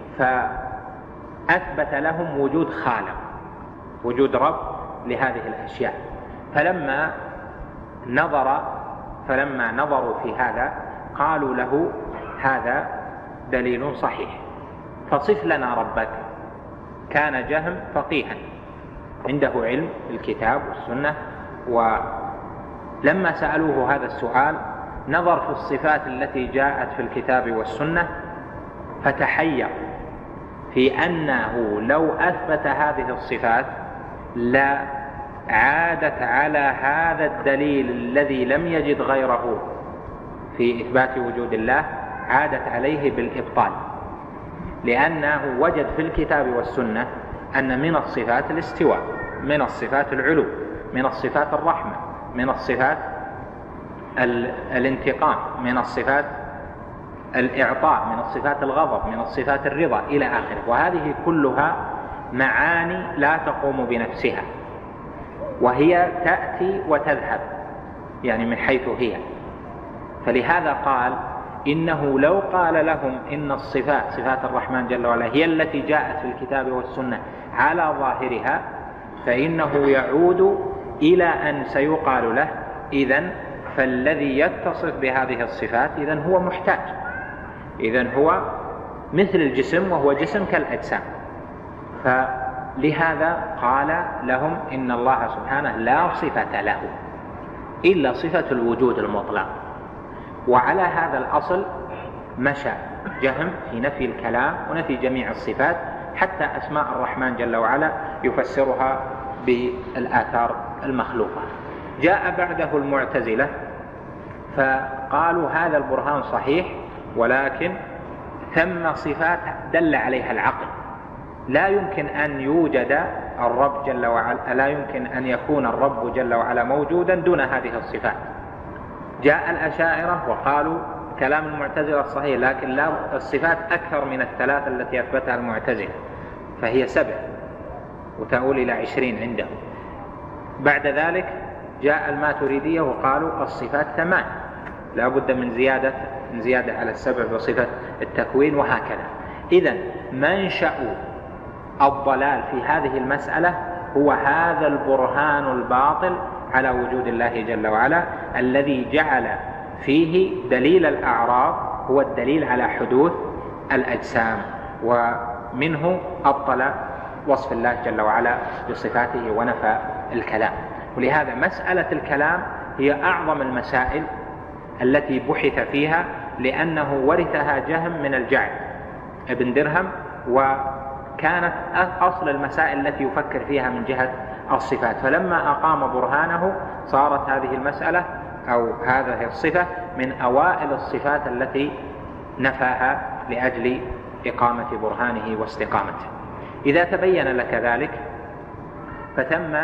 فأثبت لهم وجود خالق، وجود رب لهذه الأشياء. فلما نظروا في هذا قالوا له هذا دليل صحيح، فصف لنا ربك. كان جهم فقيها عنده علم الكتاب والسنة، ولما سألوه هذا السؤال نظر في الصفات التي جاءت في الكتاب والسنة فتحير في أنه لو أثبت هذه الصفات لا عادت على هذا الدليل الذي لم يجد غيره في إثبات وجود الله، عادت عليه بالإبطال، لأنه وجد في الكتاب والسنة أن من الصفات الاستواء، من الصفات العلو، من الصفات الرحمة، من الصفات الانتقام، من الصفات الإعطاء، من الصفات الغضب، من الصفات الرضا إلى آخره. وهذه كلها معاني لا تقوم بنفسها، وهي تأتي وتذهب يعني من حيث هي. فلهذا قال إنه لو قال لهم إن الصفات، صفات الرحمن جل وعلا، هي التي جاءت في الكتاب والسنة على ظاهرها، فإنه يعود إلى أن سيقال له إذن فالذي يتصف بهذه الصفات إذن هو محتاج، إذن هو مثل الجسم وهو جسم كالأجسام. فلهذا قال لهم إن الله سبحانه لا صفة له إلا صفة الوجود المطلق. وعلى هذا الأصل مشى جهم في نفي الكلام ونفي جميع الصفات، حتى أسماء الرحمن جل وعلا يفسرها بالآثار المخلوقة. جاء بعده المعتزلة فقالوا هذا البرهان صحيح، ولكن ثم صفات دل عليها العقل، لا يمكن أن يوجد الرب جل وعلا، لا يمكن أن يكون الرب جل وعلا موجودا دون هذه الصفات. جاء الأشاعرة وقالوا كلام المعتزلة صحيح، لكن لا، الصفات أكثر من الثلاثة التي أثبتها المعتزلة، فهي 7 وتؤول إلى 20 عنده. بعد ذلك جاء الماتريدية وقالوا الصفات 8، لا بد من زيادة على 7 بصفة التكوين، وهكذا. إذن منشأ الضلال في هذه المسألة هو هذا البرهان الباطل على وجود الله جل وعلا، الذي جعل فيه دليل الأعراض هو الدليل على حدوث الأجسام، ومنه أبطل وصف الله جل وعلا بصفاته ونفى الكلام. ولهذا مسألة الكلام هي أعظم المسائل التي بحث فيها، لأنه ورثها جهم من الجعد ابن درهم، وكانت أصل المسائل التي يفكر فيها من جهة الصفات. فلما أقام برهانه صارت هذه المسألة أو هذه الصفة من أوائل الصفات التي نفاها لأجل إقامة برهانه واستقامته. إذا تبين لك ذلك فثم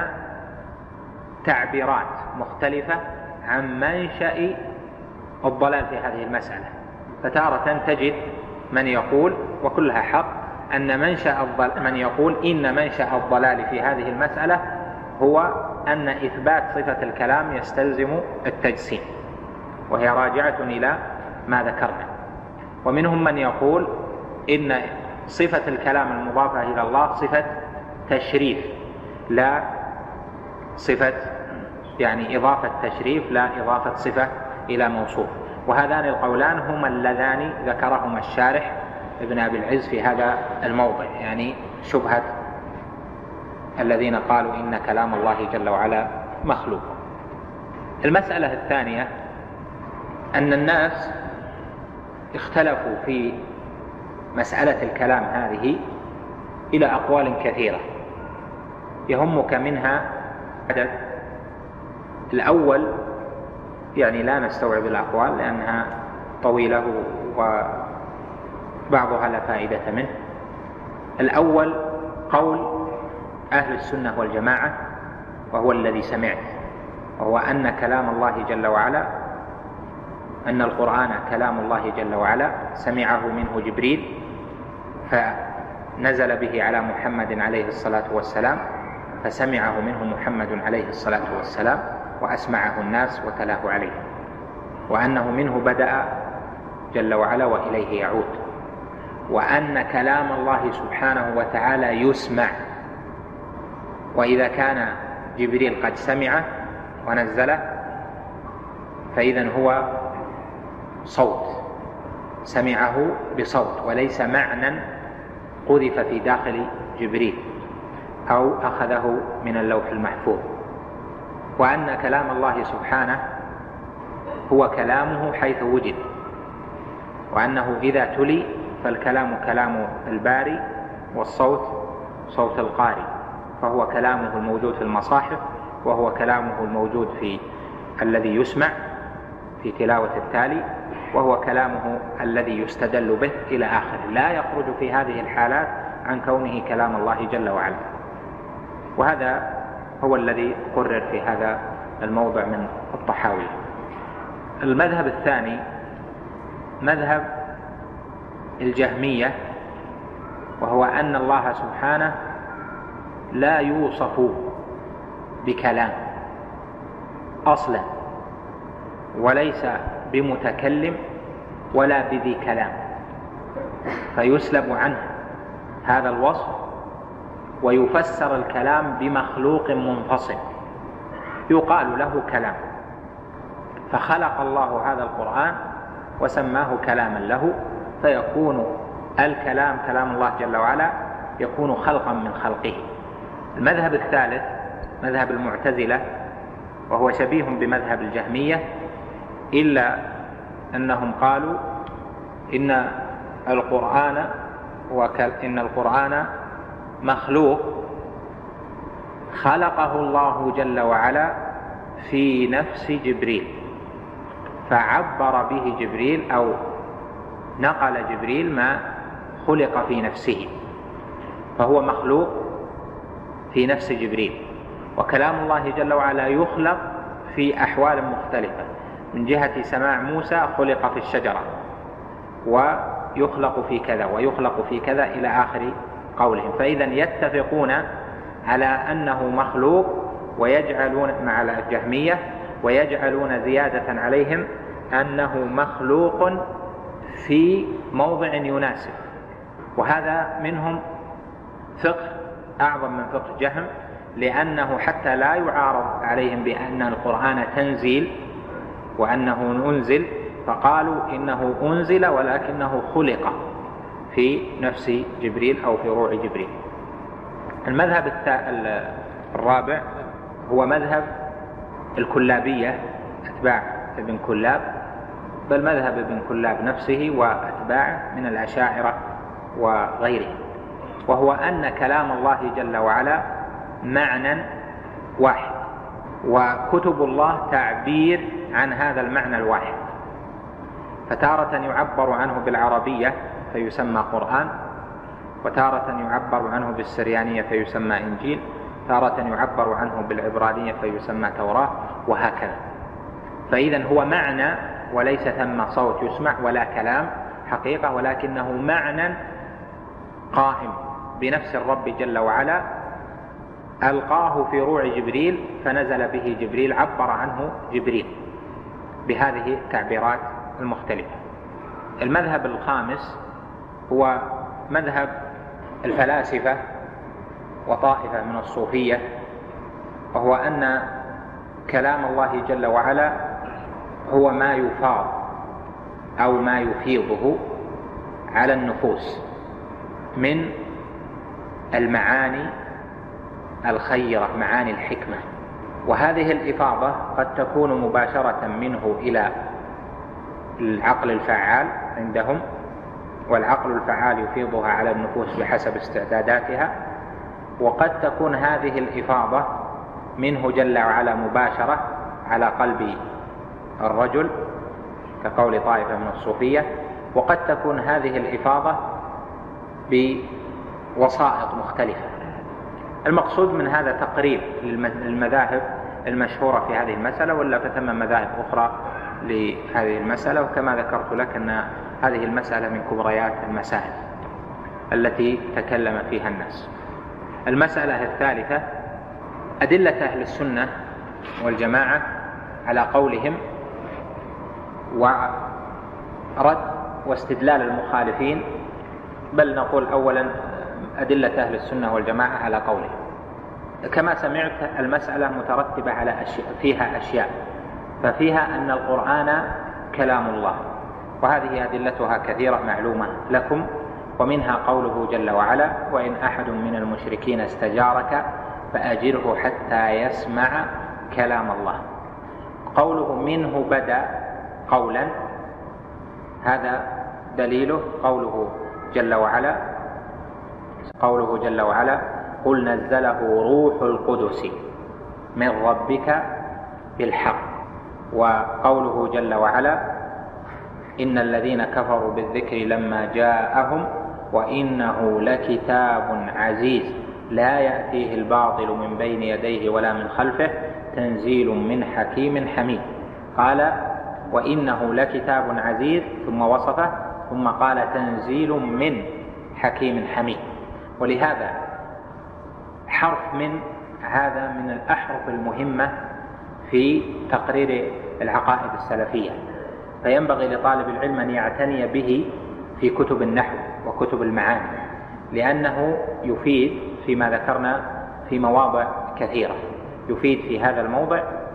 تعبيرات مختلفة عن منشأ الضلال في هذه المسألة. فتارة تجد من يقول، وكلها حق، أن من يقول إن منشأ الضلال في هذه المسألة هو أن إثبات صفة الكلام يستلزم التجسيم، وهي راجعة إلى ما ذكرنا. ومنهم من يقول إن صفة الكلام المضافة إلى الله صفة تشريف، لا صفة يعني إضافة تشريف، لا إضافة صفة إلى موصوف. وهذان القولان هما اللذان ذكرهما الشارح ابن أبي العز في هذا الموضع، يعني شبهة الذين قالوا إن كلام الله جل وعلا مخلوق. المسألة الثانية أن الناس اختلفوا في مسألة الكلام هذه إلى أقوال كثيرة، يهمك منها عدد. الأول يعني لا نستوعب الأقوال لأنها طويلة وبعضها لا فائدة منه. الأول قول أهل السنة والجماعة، وهو الذي سمعت، وهو أن كلام الله جل وعلا، أن القرآن كلام الله جل وعلا سمعه منه جبريل فنزل به على محمد عليه الصلاة والسلام، فسمعه منه محمد عليه الصلاة والسلام وأسمعه الناس وتلاه عليه، وأنه منه بدأ جل وعلا وإليه يعود، وأن كلام الله سبحانه وتعالى يسمع، وإذا كان جبريل قد سمعه ونزله فإذن هو صوت، سمعه بصوت وليس معنى قذف في داخل جبريل أو أخذه من اللوح المحفوظ. وأن كلام الله سبحانه هو كلامه حيث وجد، وأنه إذا تلي فالكلام كلام الباري والصوت صوت القارئ، فهو كلامه الموجود في المصاحف، وهو كلامه الموجود في الذي يسمع في تلاوة التالي، وهو كلامه الذي يستدل به إلى آخره، لا يخرج في هذه الحالات عن كونه كلام الله جل وعلا. وهذا هو الذي قرر في هذا الموضع من الطحاوي. المذهب الثاني مذهب الجهمية، وهو أن الله سبحانه لا يوصف بكلام أصلا، وليس بمتكلم ولا بذي كلام، فيسلب عنه هذا الوصف ويفسر الكلام بمخلوق منفصل يقال له كلام، فخلق الله هذا القرآن وسماه كلاما له، فيكون الكلام كلام الله جل وعلا، يكون خلقا من خلقه. المذهب الثالث مذهب المعتزلة، وهو شبيه بمذهب الجهمية، إلا أنهم قالوا إن القرآن مخلوق خلقه الله جل وعلا في نفس جبريل، فعبر به جبريل أو نقل جبريل ما خلق في نفسه، فهو مخلوق في نفس جبريل. وكلام الله جل وعلا يخلق في أحوال مختلفة، من جهة سماع موسى خلق في الشجرة، ويخلق في كذا ويخلق في كذا إلى آخر قولهم. فإذا يتفقون على أنه مخلوق، ويجعلون مع الجهمية ويجعلون زيادة عليهم أنه مخلوق في موضع يناسب. وهذا منهم فقه أعظم من فقه جهم، لأنه حتى لا يعارض عليهم بأن القرآن تنزيل وأنه أنزل، فقالوا إنه أنزل ولكنه خلق في نفس جبريل أو في روع جبريل. المذهب الرابع هو مذهب الكلابية، أتباع ابن كلاب، بل مذهب ابن كلاب نفسه وأتباعه من الأشاعرة وغيرهم، وهو أن كلام الله جل وعلا معنى واحد، وكتب الله تعبير عن هذا المعنى الواحد، فتارة يعبر عنه بالعربية فيسمى قرآن، وتارة يعبر عنه بالسريانية فيسمى إنجيل، تارة يعبر عنه بالعبرانية فيسمى توراة، وهكذا. فإذا هو معنى وليس ثم صوت يسمع ولا كلام حقيقة، ولكنه معنى قائم بنفس الرب جل وعلا، ألقاه في روع جبريل فنزل به جبريل، عبر عنه جبريل بهذه التعبيرات المختلفة. المذهب الخامس هو مذهب الفلاسفة وطائفة من الصوفية، وهو أن كلام الله جل وعلا هو ما يفاض أو ما يفيضه على النفوس من المعاني الخيرة، معاني الحكمة. وهذه الإفاضة قد تكون مباشرة منه إلى العقل الفعال عندهم، والعقل الفعال يفيضها على النفوس بحسب استعداداتها، وقد تكون هذه الإفاضة منه جل وعلا مباشرة على قلب الرجل كقول طائفة من الصوفية، وقد تكون هذه الإفاضة بوسائط مختلفة. المقصود من هذا تقريب للمذاهب المشهورة في هذه المسألة، ولا فثم مذاهب أخرى لهذه المسألة. وكما ذكرت لك أن هذه المسألة من كبريات المسائل التي تكلم فيها الناس. المسألة الثالثة أدلة أهل السنة والجماعة على قولهم، ورد واستدلال المخالفين، بل نقول أولا أدلة أهل السنة والجماعة على قولهم. كما سمعت المسألة مترتبة على فيها أشياء، ففيها أن القرآن كلام الله، وهذه أدلتها كثيرة معلومة لكم، ومنها قوله جل وعلا: وإن أحد من المشركين استجارك فأجره حتى يسمع كلام الله. قوله منه بدأ قولا، هذا دليله قوله جل وعلا: قوله جل وعلا قل نزله روح القدس من ربك بالحق، وقوله جل وعلا إن الذين كفروا بالذكر لما جاءهم وإنه لكتاب عزيز لا يأتيه الباطل من بين يديه ولا من خلفه تنزيل من حكيم حميد. قال وإنه لكتاب عزيز ثم وصفه ثم قال تنزيل من حكيم حميد. ولهذا حرف من هذا من الأحرف المهمة في تقرير العقائد السلفية، فينبغي لطالب العلم أن يعتني به في كتب النحو وكتب المعاني، لأنه يفيد فيما ذكرنا في مواضع كثيرة، يفيد في هذا الموضع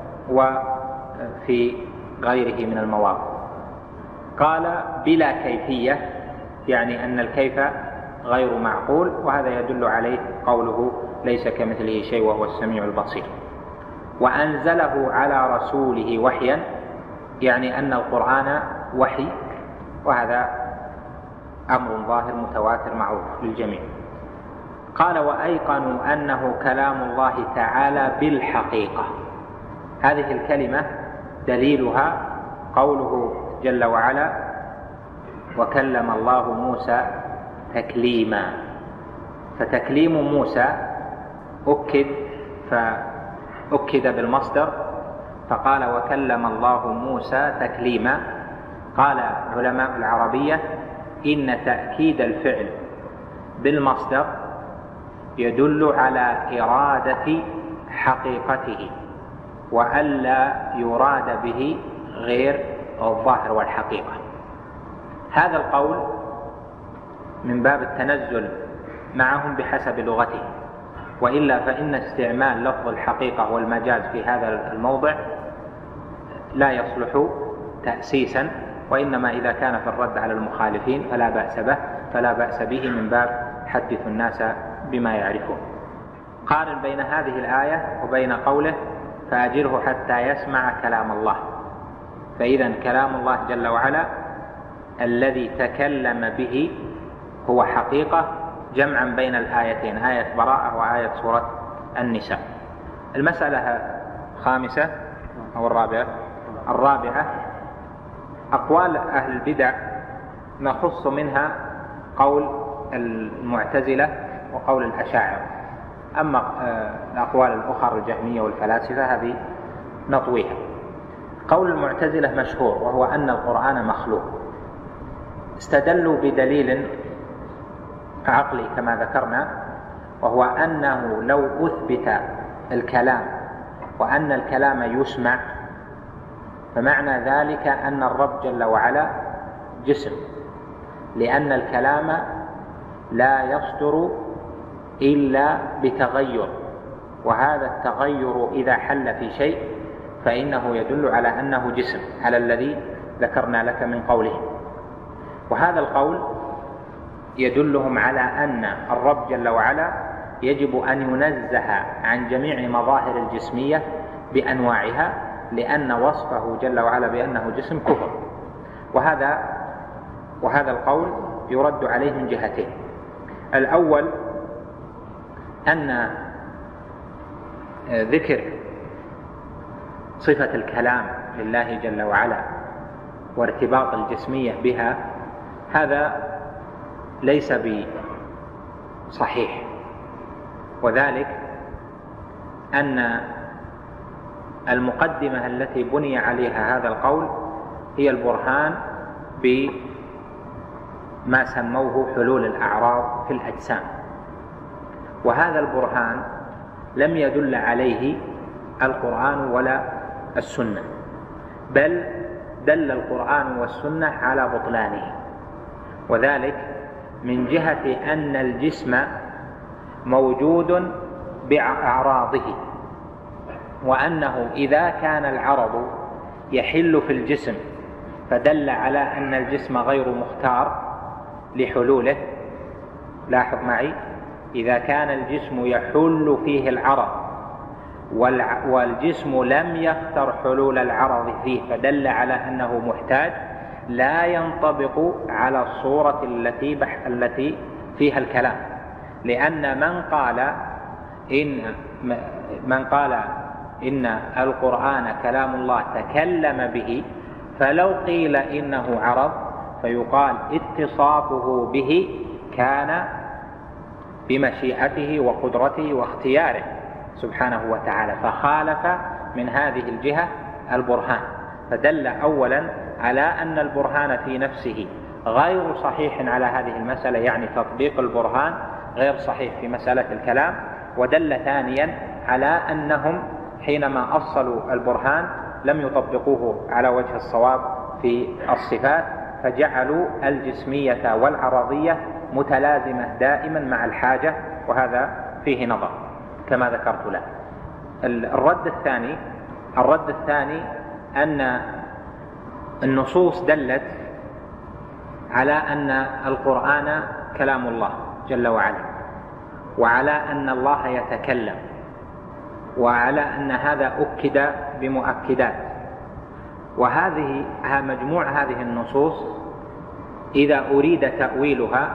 وفي غيره من المواضع. قال بلا كيفية، يعني أن الكيف غير معقول، وهذا يدل عليه قوله ليس كمثله شيء وهو السميع البصير. وأنزله على رسوله وحيا، يعني أن القرآن وحي، وهذا أمر ظاهر متواتر معروف للجميع. قال وأيقنوا أنه كلام الله تعالى بالحقيقة. هذه الكلمة دليلها قوله جل وعلا وكلم الله موسى تكليما، فتكليم موسى أكد بالمصدر فقال وكلم الله موسى تكليما. قال علماء العربية إن تأكيد الفعل بالمصدر يدل على إرادة حقيقته وألا يراد به غير الظاهر والحقيقة. هذا القول من باب التنزل معهم بحسب لغته، وإلا فإن استعمال لفظ الحقيقة والمجاز في هذا الموضع لا يصلح تأسيسا، وإنما إذا كان في الرد على المخالفين فلا بأس به من باب حدث الناس بما يعرفون. قارن بين هذه الآية وبين قوله فأجره حتى يسمع كلام الله. فإذا كلام الله جل وعلا الذي تكلم به هو حقيقة، جمعا بين الآيتين، آية براءة وآية سورة النساء. المسألة الخامسة أو الرابعة أقوال أهل البدع نخص منها قول المعتزلة وقول الأشاعرة، أما الأقوال الأخرى الجهمية والفلاسفة هذه نطويها. قول المعتزلة مشهور، وهو أن القرآن مخلوق. استدلوا بدليل عقلي كما ذكرنا، وهو أنه لو أثبت الكلام وأن الكلام يسمع فمعنى ذلك أن الرب جل وعلا جسم، لأن الكلام لا يصدر إلا بتغير، وهذا التغير إذا حل في شيء فإنه يدل على أنه جسم، على الذي ذكرنا لك من قوله. وهذا القول يدلهم على أن الرب جل وعلا يجب أن ينزه عن جميع مظاهر الجسمية بأنواعها، لأن وصفه جل وعلا بأنه جسم كفر. وهذا القول يرد عليه من جهتين. الأول أن ذكر صفة الكلام لله جل وعلا وارتباط الجسمية بها هذا ليس بصحيح، وذلك أن المقدمة التي بني عليها هذا القول هي البرهان بما سموه حلول الأعراض في الأجسام، وهذا البرهان لم يدل عليه القرآن ولا السنة، بل دل القرآن والسنة على بطلانه، وذلك من جهة أن الجسم موجود بأعراضه، وأنه إذا كان العرض يحل في الجسم فدل على أن الجسم غير مختار لحلوله. لاحظ معي، إذا كان الجسم يحل فيه العرض والجسم لم يختر حلول العرض فيه فدل على أنه محتاج، لا ينطبق على الصورة التي فيها الكلام، لأن من قال إن القرآن كلام الله تكلم به، فلو قيل إنه عرض فيقال اتصافه به كان بمشيئته وقدرته واختياره سبحانه وتعالى، فخالف من هذه الجهة البرهان، فدل أولا على أن البرهان في نفسه غير صحيح على هذه المسألة، يعني تطبيق البرهان غير صحيح في مسألة الكلام، ودل ثانيا على أنهم حينما أصلوا البرهان لم يطبقوه على وجه الصواب في الصفات، فجعلوا الجسمية والعرضية متلازمة دائما مع الحاجة، وهذا فيه نظر كما ذكرت له. الرد الثاني أن النصوص دلت على أن القرآن كلام الله جل وعلا، وعلى أن الله يتكلم، وعلى أن هذا أكد بمؤكدات. مجموع هذه النصوص إذا أريد تأويلها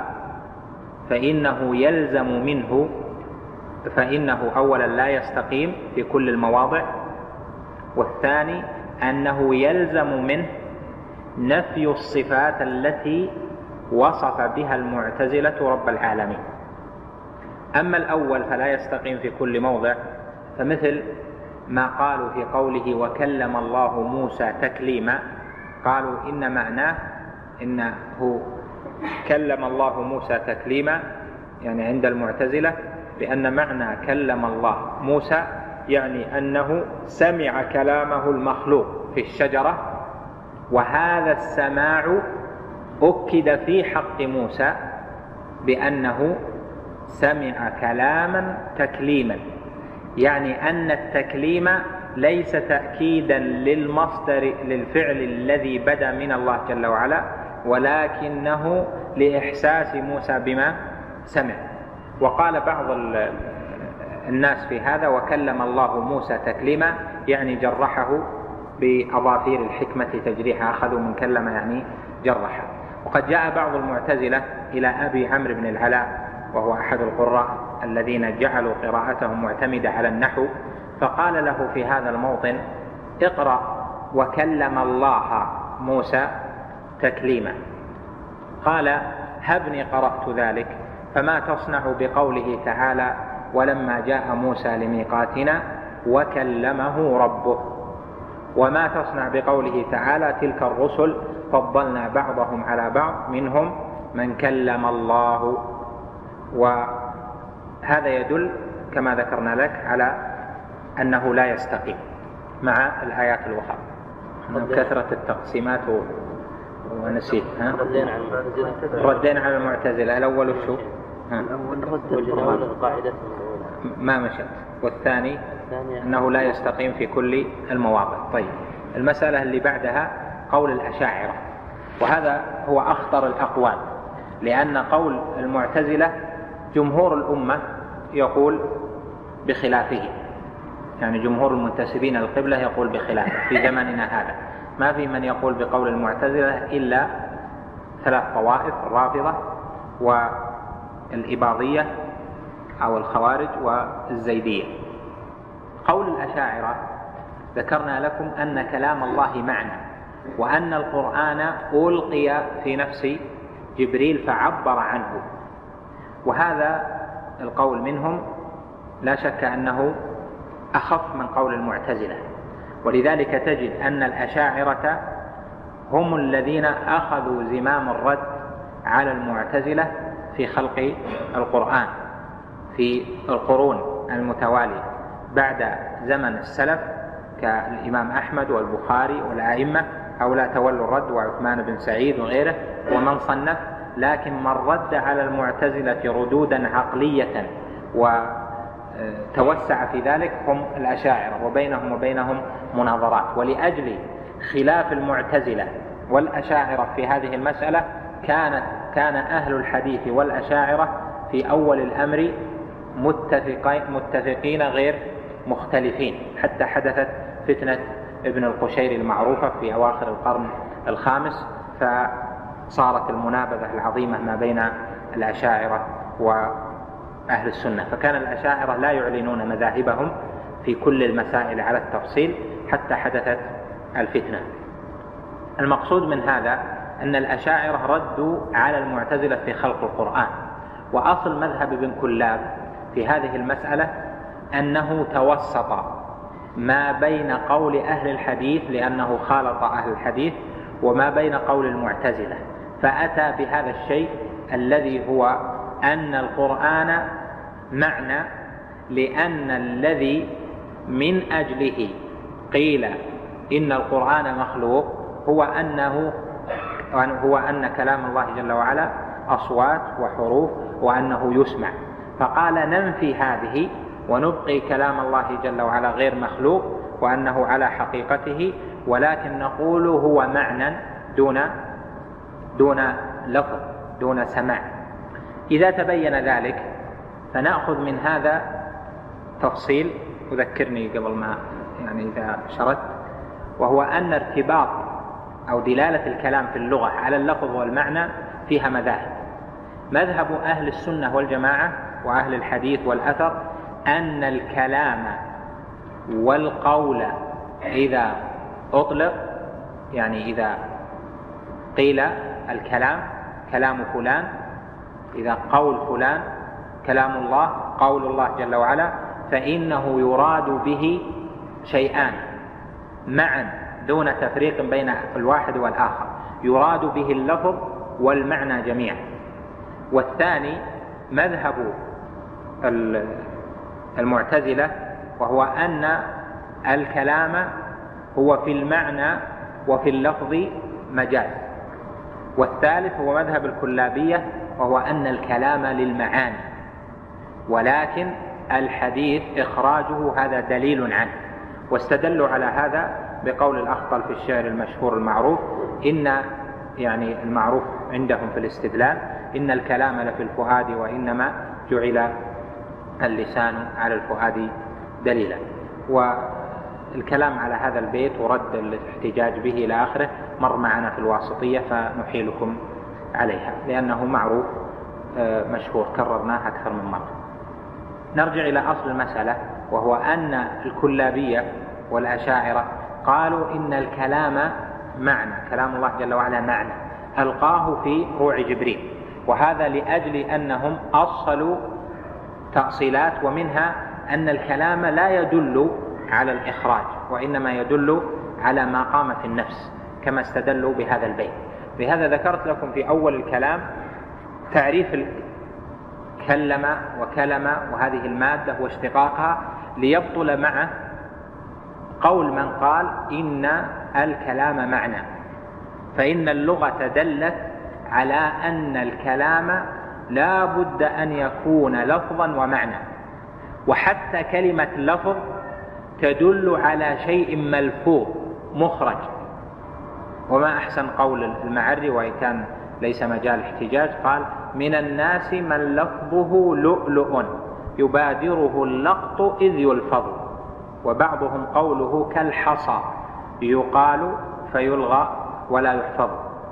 فإنه أولا لا يستقيم في كل المواضع، والثاني أنه يلزم منه نفي الصفات التي وصف بها المعتزلة رب العالمين. أما الأول فلا يستقيم في كل موضع، فمثل ما قالوا في قوله وكلم الله موسى تكليما، قالوا إن معناه إنه كلم الله موسى تكليما، يعني عند المعتزلة بأن معنى كلم الله موسى يعني أنه سمع كلامه المخلوق في الشجرة، وهذا السماع أكد في حق موسى بأنه سمع كلاما تكليما، يعني أن التكليم ليس تأكيدا للمصدر للفعل الذي بدا من الله جل وعلا، ولكنه لإحساس موسى بما سمع. وقال بعض الناس في هذا وكلم الله موسى تكليما، يعني جرحه بأظافير الحكمة تجريحا، أخذوا من كلم يعني جرحه. وقد جاء بعض المعتزلة إلى أبي عمرو بن العلاء وهو أحد القراء الذين جعلوا قراءتهم معتمدة على النحو، فقال له في هذا الموطن اقرأ وكلم الله موسى تكليما. قال هبني قرأت ذلك، فما تصنع بقوله تعالى ولما جاء موسى لميقاتنا وكلمه ربه، وما تصنع بقوله تعالى تلك الرسل فضلنا بعضهم على بعض منهم من كلم الله. وهذا يدل كما ذكرنا لك على أنه لا يستقيم مع الآيات الأخرى. كثرة التقسيمات ونسيت. ردينا على المعتزلة. الأول شو؟ الأول القاعدة ما مشت، والثاني أنه لا يستقيم في كل المواضع. طيب، المسألة اللي بعدها قول الأشاعرة، وهذا هو أخطر الأقوال، لأن قول المعتزلة جمهور الأمة يقول بخلافه، يعني جمهور المنتسبين للقبلة يقول بخلافه في زمننا هذا. ما في من يقول بقول المعتزلة إلا 3 طوائف: الرافضة والإباضية أو الخوارج والزيدية. قول الأشاعرة ذكرنا لكم أن كلام الله معنى، وأن القرآن ألقي في نفس جبريل فعبر عنه، وهذا القول منهم لا شك أنه أخف من قول المعتزلة. ولذلك تجد أن الأشاعرة هم الذين أخذوا زمام الرد على المعتزلة في خلق القرآن في القرون المتوالية بعد زمن السلف كالإمام أحمد والبخاري والأئمة، هؤلاء تولوا الرد، وعثمان بن سعيد وغيره ومن صنف. لكن من رد على المعتزلة ردودا عقلية وتوسع في ذلك هم الأشاعرة، وبينهم مناظرات. ولأجل خلاف المعتزلة والأشاعرة في هذه المسألة كان أهل الحديث والأشاعرة في أول الأمر متفقين غير مختلفين، حتى حدثت فتنة ابن القشير المعروفة في أواخر القرن الخامس، فصارت المنابذة العظيمة ما بين الأشاعرة أهل السنة، فكان الأشاعرة لا يعلنون مذاهبهم في كل المسائل على التفصيل حتى حدثت الفتنة. المقصود من هذا أن الأشاعرة ردوا على المعتزلة في خلق القرآن، وأصل مذهب ابن كلاب في هذه المسألة أنه توسط ما بين قول أهل الحديث لأنه خالط أهل الحديث وما بين قول المعتزلة، فأتى بهذا الشيء الذي هو أن القرآن معنى، لأن الذي من أجله قيل إن القرآن مخلوق هو أن كلام الله جل وعلا أصوات وحروف وأنه يسمع، فقال ننفي هذه ونبقي كلام الله جل وعلا غير مخلوق وأنه على حقيقته، ولكن نقول هو معنى دون لفظ دون سماع. إذا تبين ذلك فنأخذ من هذا تفصيل، أذكرني قبل ما إذا شردت، وهو أن ارتباط أو دلالة الكلام في اللغة على اللفظ والمعنى فيها مذاهب. مذهب أهل السنة والجماعة وأهل الحديث والأثر أن الكلام والقول إذا أطلق، إذا قيل الكلام كلام فلان، إذا قول فلان كلام الله قول الله جل وعلا، فإنه يراد به شيئان معا دون تفريق بين الواحد والآخر، يراد به اللفظ والمعنى جميعا. والثاني مذهب المعتزلة، وهو أن الكلام هو في المعنى وفي اللفظ مجاز. والثالث هو مذهب الكلابية، وهو أن الكلام للمعاني، ولكن الحديث إخراجه هذا دليل عنه. واستدلوا على هذا بقول الأخطل في الشعر المشهور المعروف، المعروف عندهم في الاستدلال، إن الكلام لفي الفؤاد وإنما جعل اللسان على الفؤاد دليلا. والكلام على هذا البيت ورد الاحتجاج به إلى آخره مر معنا في الواسطية، فنحيلكم عليها لأنه معروف مشهور كررناه أكثر من مرة. نرجع إلى أصل المسألة، وهو أن الكلابية والأشاعرة قالوا إن الكلام معنى، كلام الله جل وعلا معنى ألقاه في روع جبريل، وهذا لأجل أنهم أصلوا تأصيلات، ومنها أن الكلام لا يدل على الإخراج وإنما يدل على ما قام في النفس، كما استدلوا بهذا البيت. لهذا ذكرت لكم في أول الكلام تعريف كلم وكلم وهذه المادة واشتقاقها، ليبطل معه قول من قال إن الكلام معنى، فإن اللغة دلت على أن الكلام لا بد أن يكون لفظا ومعنى، وحتى كلمة لفظ تدل على شيء ملفوظ مخرج. وما أحسن قول المعري، وإن كان ليس مجال احتجاج، قال من الناس من لفظه لؤلؤ يبادره اللقط إذ يلفظ، وبعضهم قوله كالحصى يقال فيلغى ولا يحفظ.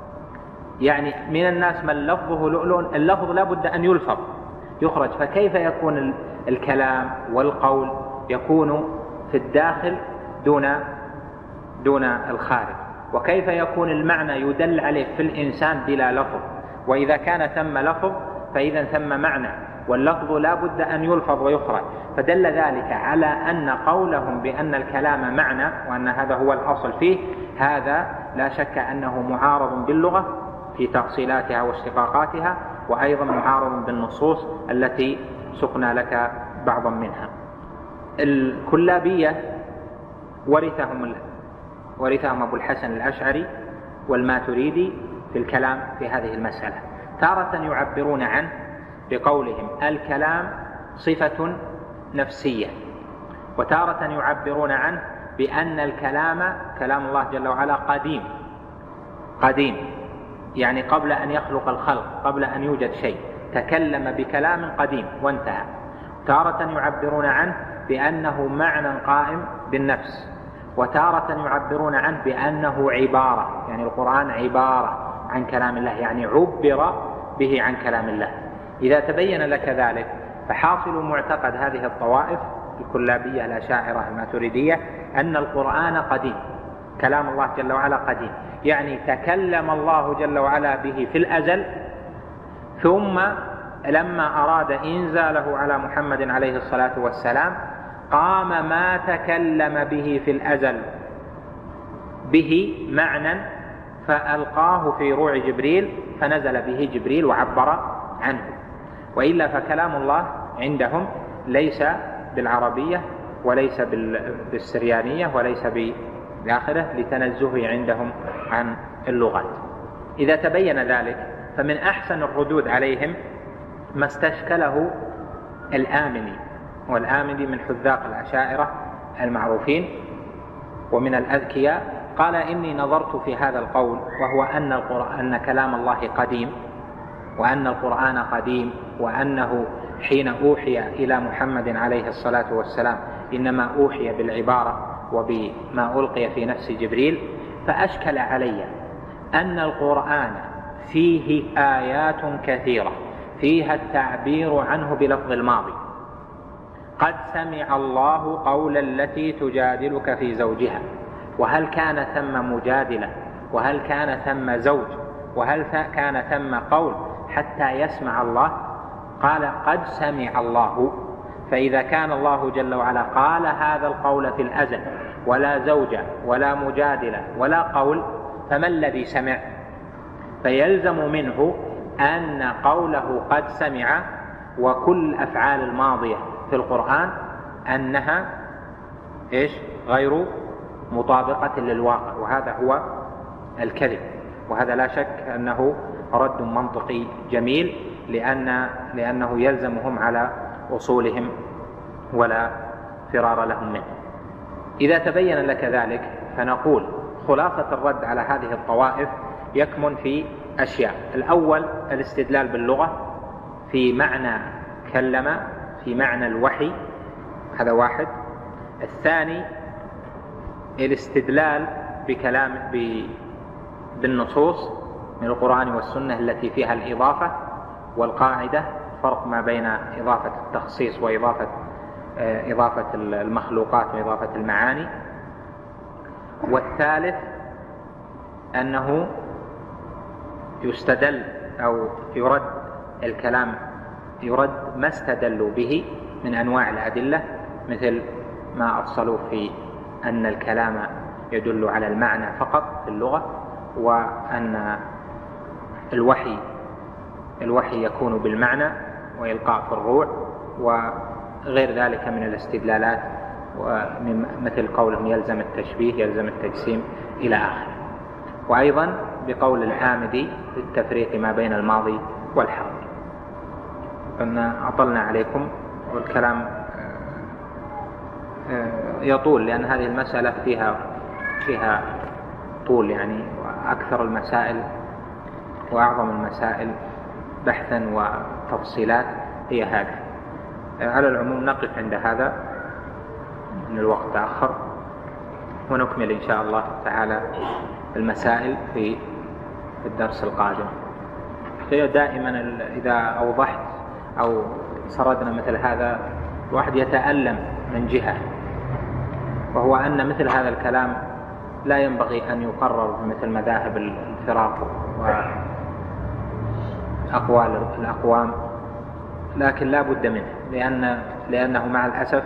من الناس من لفظه لؤلؤ، اللفظ لا بد أن يلفظ يخرج، فكيف يكون الكلام والقول يكون في الداخل دون الخارج؟ وكيف يكون المعنى يدل عليه في الإنسان بلا لفظ؟ وإذا كان ثم لفظ فإذا ثم معنى، واللفظ لا بد أن يلفظ ويخرج. فدل ذلك على أن قولهم بأن الكلام معنى وأن هذا هو الأصل فيه، هذا لا شك أنه معارض باللغة في تأصيلاتها واشتقاقاتها، وأيضا معارض بالنصوص التي سقنا لك بعضا منها. الكلابية ورثهم أبو الحسن الأشعري والماتريدي في الكلام في هذه المسألة. تارة يعبرون عنه بقولهم الكلام صفة نفسية، وتارة يعبرون عنه بأن الكلام كلام الله جل وعلا قديم، يعني قبل أن يخلق الخلق، قبل أن يوجد شيء تكلم بكلام قديم وانتهى. تارة يعبرون عنه بأنه معنى قائم بالنفس، وتارة يعبرون عنه بأنه عبارة، يعني القرآن عبارة عن كلام الله، يعني عبر به عن كلام الله. إذا تبين لك ذلك فحاصل معتقد هذه الطوائف الكلابية الأشاعرة الماتريدية أن القرآن قديم، كلام الله جل وعلا قديم، يعني تكلم الله جل وعلا به في الأزل، ثم لما أراد إنزاله على محمد عليه الصلاة والسلام قام ما تكلم به في الأزل به معنى فألقاه في روع جبريل فنزل به جبريل وعبر عنه. وإلا فكلام الله عندهم ليس بالعربية وليس بالسريانية وليس بآخره لتنزهه عندهم عن اللغات. إذا تبين ذلك فمن أحسن الردود عليهم ما استشكله الآمني، والآمني من حذاق الأشاعرة المعروفين ومن الأذكياء، قال إني نظرت في هذا القول وهو أن كلام الله قديم، وأن القرآن قديم، وأنه حين أوحي إلى محمد عليه الصلاة والسلام إنما أوحي بالعبارة وبما ألقي في نفس جبريل، فأشكل علي أن القرآن فيه آيات كثيرة فيها التعبير عنه بلفظ الماضي، قد سمع الله قول التي تجادلك في زوجها، وهل كان ثم مجادلة، وهل كان ثم زوج، وهل كان ثم قول حتى يسمع الله؟ قال قد سمع الله. فإذا كان الله جل وعلا قال هذا القول في الأزل ولا زوجة ولا مجادلة ولا قول، فما الذي سمع؟ فيلزم منه أن قوله قد سمع وكل الأفعال الماضية في القرآن أنها غير مطابقة للواقع، وهذا هو الكذب. وهذا لا شك أنه رد منطقي جميل، لأنه يلزمهم على أصولهم ولا فرار لهم منه. إذا تبين لك ذلك فنقول خلاصة الرد على هذه الطوائف يكمن في أشياء. الأول الاستدلال باللغة في معنى كلم، في معنى الوحي، هذا واحد. الثاني الاستدلال بالنصوص من القرآن والسنة التي فيها الإضافة والقاعدة، فرق ما بين إضافة التخصيص وإضافة المخلوقات وإضافة المعاني. والثالث أنه يستدل أو يرد الكلام، يرد ما استدلوا به من أنواع الأدلة، مثل ما أفصلوا في أن الكلام يدل على المعنى فقط في اللغة، وأن الوحي يكون بالمعنى وإلقاء في الروع، وغير ذلك من الاستدلالات، مثل قولهم يلزم التشبيه، يلزم التجسيم إلى آخره. وأيضا بقول الآمدي في التفريق ما بين الماضي والحاضر. أن أطلنا عليكم والكلام يطول، لأن هذه المسألة فيها طول يعني، وأكثر المسائل وأعظم المسائل بحثا وتفصيلات هي هذه. على العموم نقف عند هذا، من الوقت تأخر، ونكمل إن شاء الله تعالى المسائل في الدرس القادم. دائما إذا أوضحت أو سردنا مثل هذا الواحد يتألم من جهة، وهو أن مثل هذا الكلام لا ينبغي أن يقرر مثل مذاهب الفرق وأقوال الأقوام، لكن لا بد منه، لأنه مع الأسف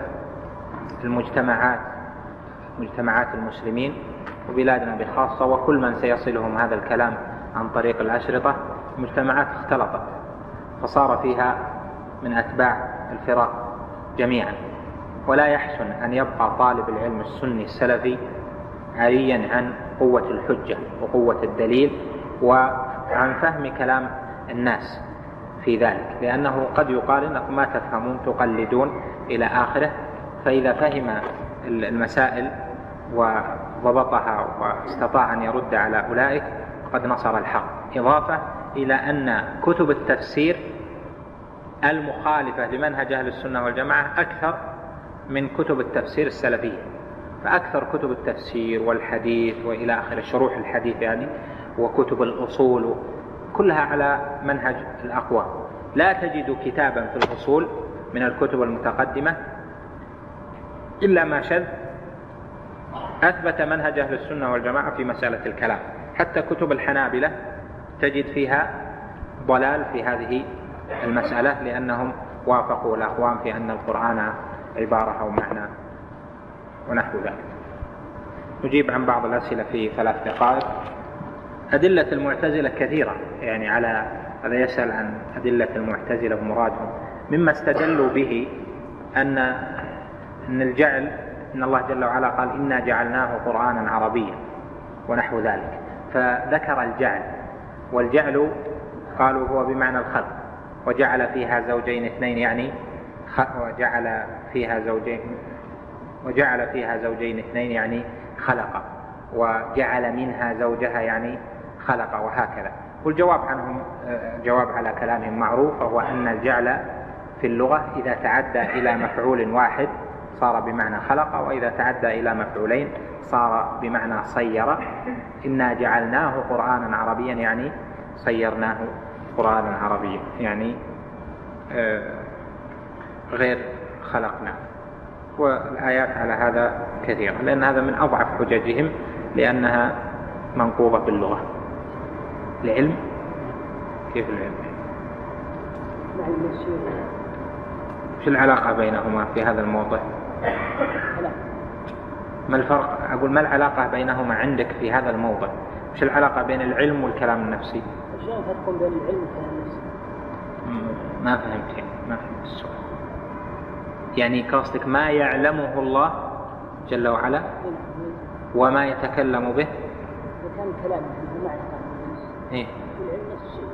مجتمعات المسلمين وبلادنا بخاصة، وكل من سيصلهم هذا الكلام عن طريق الأشرطة، مجتمعات اختلطت فصار فيها من أتباع الفرق جميعا. ولا يحسن أن يبقى طالب العلم السني السلفي عاريا عن قوة الحجة وقوة الدليل وعن فهم كلام الناس في ذلك، لأنه قد يقال إنكم ما تفهمون تقلدون إلى آخره. فإذا فهم المسائل وضبطها واستطاع أن يرد على أولئك قد نصر الحق. إضافة إلى أن كتب التفسير المخالفة لمنهج أهل السنة والجماعة أكثر من كتب التفسير السلفية، فأكثر كتب التفسير والحديث وإلى آخر شروح الحديث يعني، وكتب الأصول كلها على منهج الأقوام. لا تجد كتابا في الأصول من الكتب المتقدمة إلا ما شذ أثبت منهج أهل السنة والجماعة في مسألة الكلام. حتى كتب الحنابلة تجد فيها ضلال في هذه المسألة، لأنهم وافقوا الأقوام في أن القرآن عبارة أو معنى ونحو ذلك. نجيب عن بعض الأسئلة في 3 دقائق. أدلة المعتزلة كثيرة، يعني على هذا يسأل عن أدلة المعتزلة ومرادهم. مما استدلوا به أن الجعل، إن الله جل وعلا قال إنا جعلناه قرآنا عربيا ونحو ذلك، فذكر الجعل، والجعل قالوا هو بمعنى الخلق، وجعل فيها زوجين اثنين يعني وجعل فيها زوجين اثنين يعني خلق، وجعل منها زوجها يعني خلق، وهكذا. والجواب عنهم جواب على كلامهم معروف، وهو أن الجعل في اللغة إذا تعدى إلى مفعول واحد صار بمعنى خلق، وإذا تعدى إلى مفعولين صار بمعنى صير. إنا جعلناه قرآنا عربيا يعني صيرناه قرآنا عربيا، يعني غير خلقنا. والآيات على هذا كثيرة، لأن هذا من أضعف حججهم، لأنها منقوضة باللغة. العلم كيف العلم؟ شو العلاقة بينهما في هذا الموضوع؟ ما الفرق؟ أقول ما العلاقة بينهما عندك في هذا الموضوع؟ شو العلاقة بين العلم والكلام النفسي؟ شلون فرق بين العلم والكلام النفسي؟ ما فهمت يعني، ما فهمت السؤال. يعني قصدك ما يعلمه الله جل وعلا وما يتكلم به؟ كان كلام بمعنى إيه؟ العلم نفس الشيء.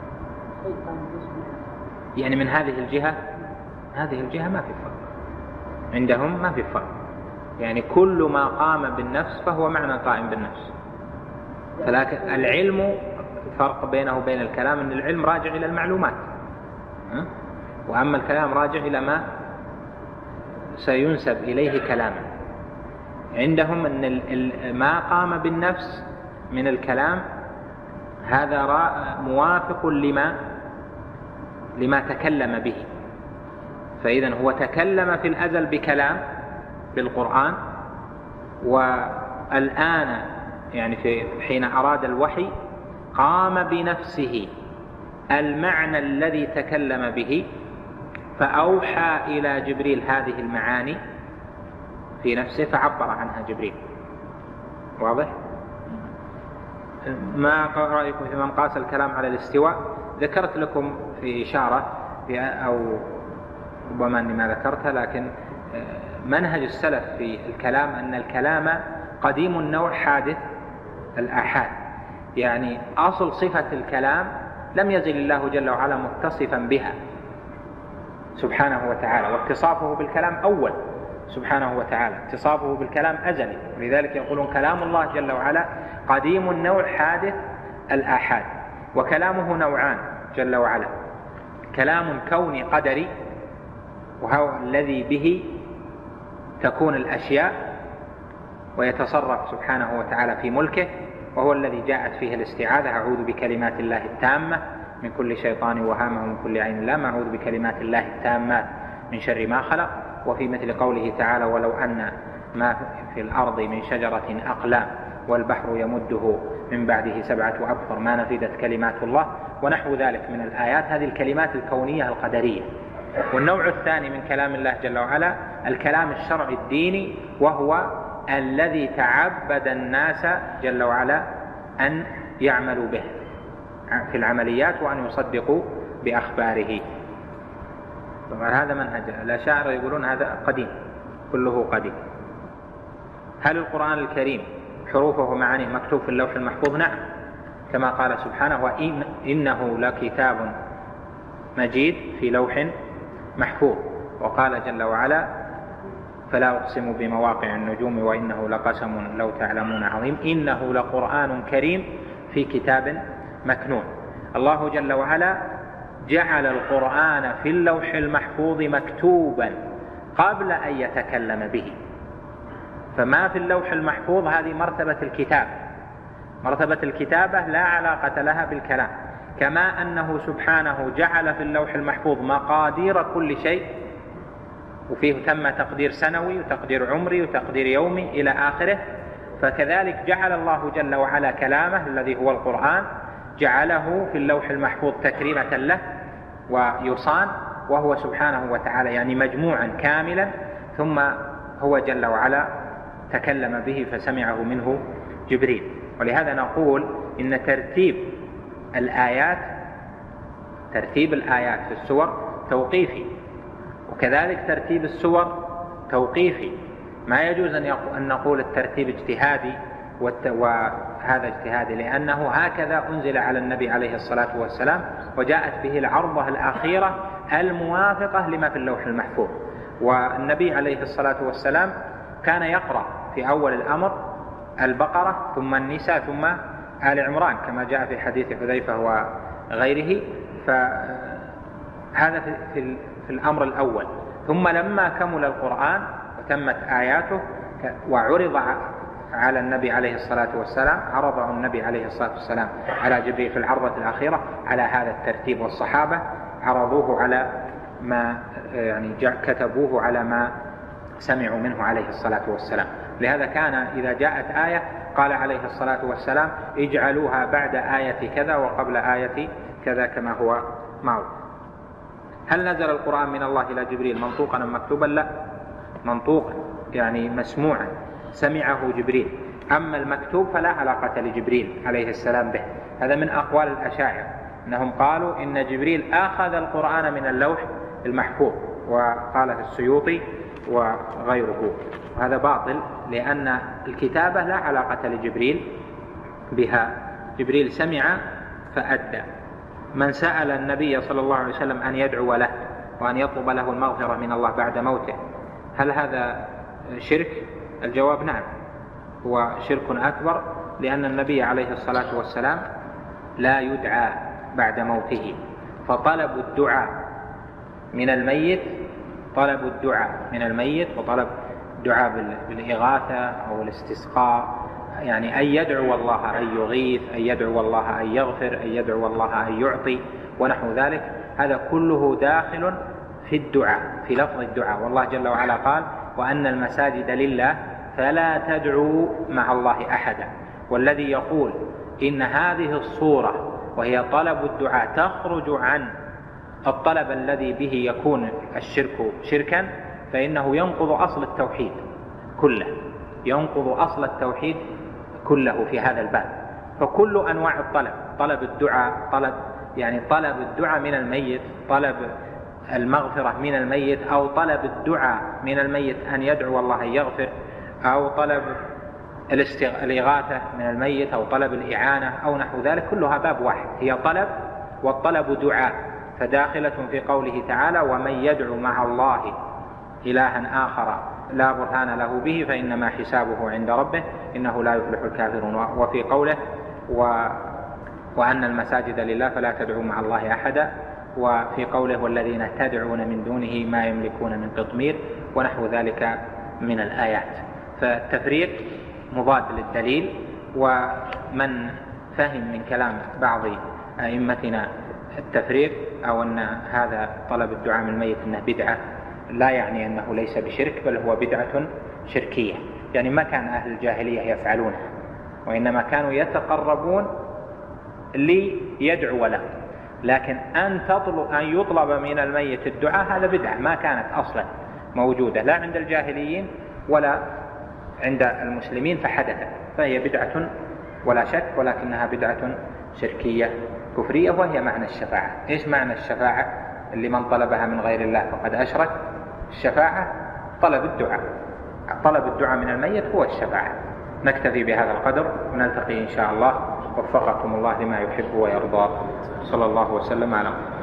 يعني من هذه الجهة ما في فرق عندهم، ما في فرق. يعني كل ما قام بالنفس فهو معنى قائم بالنفس. فلكن العلم فرق بينه وبين الكلام، أن العلم راجع إلى المعلومات، وأما الكلام راجع إلى ما سينسب إليه كلاما. عندهم أن ما قام بالنفس من الكلام هذا موافق لما تكلم به، فإذا هو تكلم في الأزل بكلام بالقرآن، والآن يعني حين أراد الوحي قام بنفسه المعنى الذي تكلم به، فأوحى إلى جبريل هذه المعاني في نفسه فعبر عنها جبريل. واضح؟ ما رأيكم في من قاس الكلام على الاستواء؟ ذكرت لكم في إشارة أو ربما أني ما ذكرتها، لكن منهج السلف في الكلام أن الكلام قديم النوع حادث الآحاد. يعني أصل صفة الكلام لم يزل الله جل وعلا متصفا بها سبحانه وتعالى، واتصافه بالكلام أول سبحانه وتعالى، اتصافه بالكلام أزلي. ولذلك يقولون كلام الله جل وعلا قديم النوع حادث الآحاد. وكلامه نوعان جل وعلا: كلام كوني قدري، وهو الذي به تكون الأشياء ويتصرف سبحانه وتعالى في ملكه، وهو الذي جاءت فيه الاستعاذة: أعوذ بكلمات الله التامة من كل شيطان وهامة ومن كل عين لامة، أعوذ بكلمات الله التامات من شر ما خلق. وفي مثل قوله تعالى: ولو أن ما في الأرض من شجرة أقلام والبحر يمده من بعده 7 أبحر ما نفدت كلمات الله، ونحو ذلك من الآيات. هذه الكلمات الكونية القدرية. والنوع الثاني من كلام الله جل وعلا الكلام الشرعي الديني، وهو الذي تعبد الناس جل وعلا أن يعملوا به في العمليات وأن يصدقوا بأخباره. طبعا هذا منهج الأشاعرة، يقولون هذا قديم، كله قديم. هل القرآن الكريم حروفه ومعانيه مكتوب في اللوح المحفوظ؟ نعم، كما قال سبحانه: وإنه لكتاب مجيد في لوح محفوظ. وقال جل وعلا: فلا أقسم بمواقع النجوم وإنه لقسم لو تعلمون عظيم إنه لقرآن كريم في كتاب مكنون. الله جل وعلا جعل القرآن في اللوح المحفوظ مكتوبا قبل أن يتكلم به. فما في اللوح المحفوظ هذه مرتبة الكتاب، مرتبة الكتابة لا علاقة لها بالكلام. كما أنه سبحانه جعل في اللوح المحفوظ مقادير كل شيء وفيه ثم تقدير سنوي وتقدير عمري وتقدير يومي إلى آخره. فكذلك جعل الله جل وعلا كلامه الذي هو القرآن جعله في اللوح المحفوظ تكريمة له ويصان، وهو سبحانه وتعالى يعني مجموعا كاملا، ثم هو جل وعلا تكلم به فسمعه منه جبريل. ولهذا نقول إن ترتيب الآيات في السور توقيفي، وكذلك ترتيب السور توقيفي. ما يجوز أن نقول الترتيب اجتهادي وهذا اجتهادي، لأنه هكذا أنزل على النبي عليه الصلاة والسلام، وجاءت به العرضة الأخيرة الموافقة لما في اللوح المحفوظ. والنبي عليه الصلاة والسلام كان يقرأ في أول الأمر البقرة ثم النساء ثم آل عمران كما جاء في حديث حذيفة وغيره. فهذا في الأمر الأول. ثم لما كمل القرآن وتمت آياته وعرض على النبي عليه الصلاة والسلام، عرضه النبي عليه الصلاة والسلام على جبريل في العرضة الأخيرة على هذا الترتيب، والصحابة عرضوه على ما يعني كتبوه على ما سمعوا منه عليه الصلاة والسلام. لهذا كان إذا جاءت آية قال عليه الصلاة والسلام اجعلوها بعد آية كذا وقبل آية كذا كما هو معروف. هل نزل القرآن من الله إلى جبريل منطوقا أم مكتوبا؟ لا، منطوقا يعني مسموعا، سمعه جبريل. أما المكتوب فلا علاقة لجبريل عليه السلام به. هذا من أقوال الأشاعرة، أنهم قالوا إن جبريل أخذ القرآن من اللوح المحفوظ، وقاله السيوطي وغيره. وهذا باطل، لأن الكتابة لا علاقة لجبريل بها، جبريل سمع فأدى. من سأل النبي صلى الله عليه وسلم أن يدعو له وأن يطلب له المغفرة من الله بعد موته، هل هذا شرك؟ الجواب نعم، هو شرك أكبر، لأن النبي عليه الصلاة والسلام لا يدعى بعد موته. فطلب الدعاء من الميت، طلب الدعاء من الميت وطلب الدعاء بالإغاثة أو الاستسقاء، يعني أن يدعو الله أن يغيث، أن يدعو الله أن يغفر، أن يدعو الله أن يعطي ونحو ذلك، هذا كله داخل في الدعاء، في لفظ الدعاء. والله جل وعلا قال وأن المساجد لله فلا تدعوا مع الله أحدا. والذي يقول إن هذه الصورة وهي طلب الدعاء تخرج عن الطلب الذي به يكون الشرك شركا، فإنه ينقض أصل التوحيد كله، ينقض أصل التوحيد كله في هذا الباب. فكل أنواع الطلب، طلب الدعاء، طلب الدعاء من الميت، طلب المغفرة من الميت، أو طلب الدعاء من الميت أن يدعو الله أن يغفر، أو طلب الإغاثة من الميت، أو طلب الإعانة أو نحو ذلك، كلها باب واحد، هي طلب، والطلب دعاء، فداخلة في قوله تعالى ومن يدعو مع الله إلها آخر لا برهان له به فإنما حسابه عند ربه إنه لا يفلح الكافرون. وفي قوله وأن المساجد لله فلا تدعوا مع الله أحدا، وفي قوله والذين تدعون من دونه ما يملكون من قطمير ونحو ذلك من الآيات. فالتفريق مضاد للدليل. ومن فهم من كلام بعض أئمتنا التفريق أو أن هذا طلب الدعاء من الميت أنه بدعة، لا يعني أنه ليس بشرك، بل هو بدعة شركية، يعني ما كان أهل الجاهلية يفعلونها، وإنما كانوا يتقربون ليدعو له. لكن أن يطلب من الميت الدعاء هذا بدعة ما كانت أصلا موجودة لا عند الجاهليين ولا عند المسلمين، فحدثت، فهي بدعة ولا شك، ولكنها بدعة شركية كفرية، وهي معنى الشفاعة. إيش معنى الشفاعة اللي من طلبها من غير الله فقد أشرك؟ الشفاعة طلب الدعاء، طلب الدعاء من الميت هو الشفاعة. نكتفي بهذا القدر ونلتقي إن شاء الله. وفقكم الله لما يحب ويرضى. صلى الله وسلم على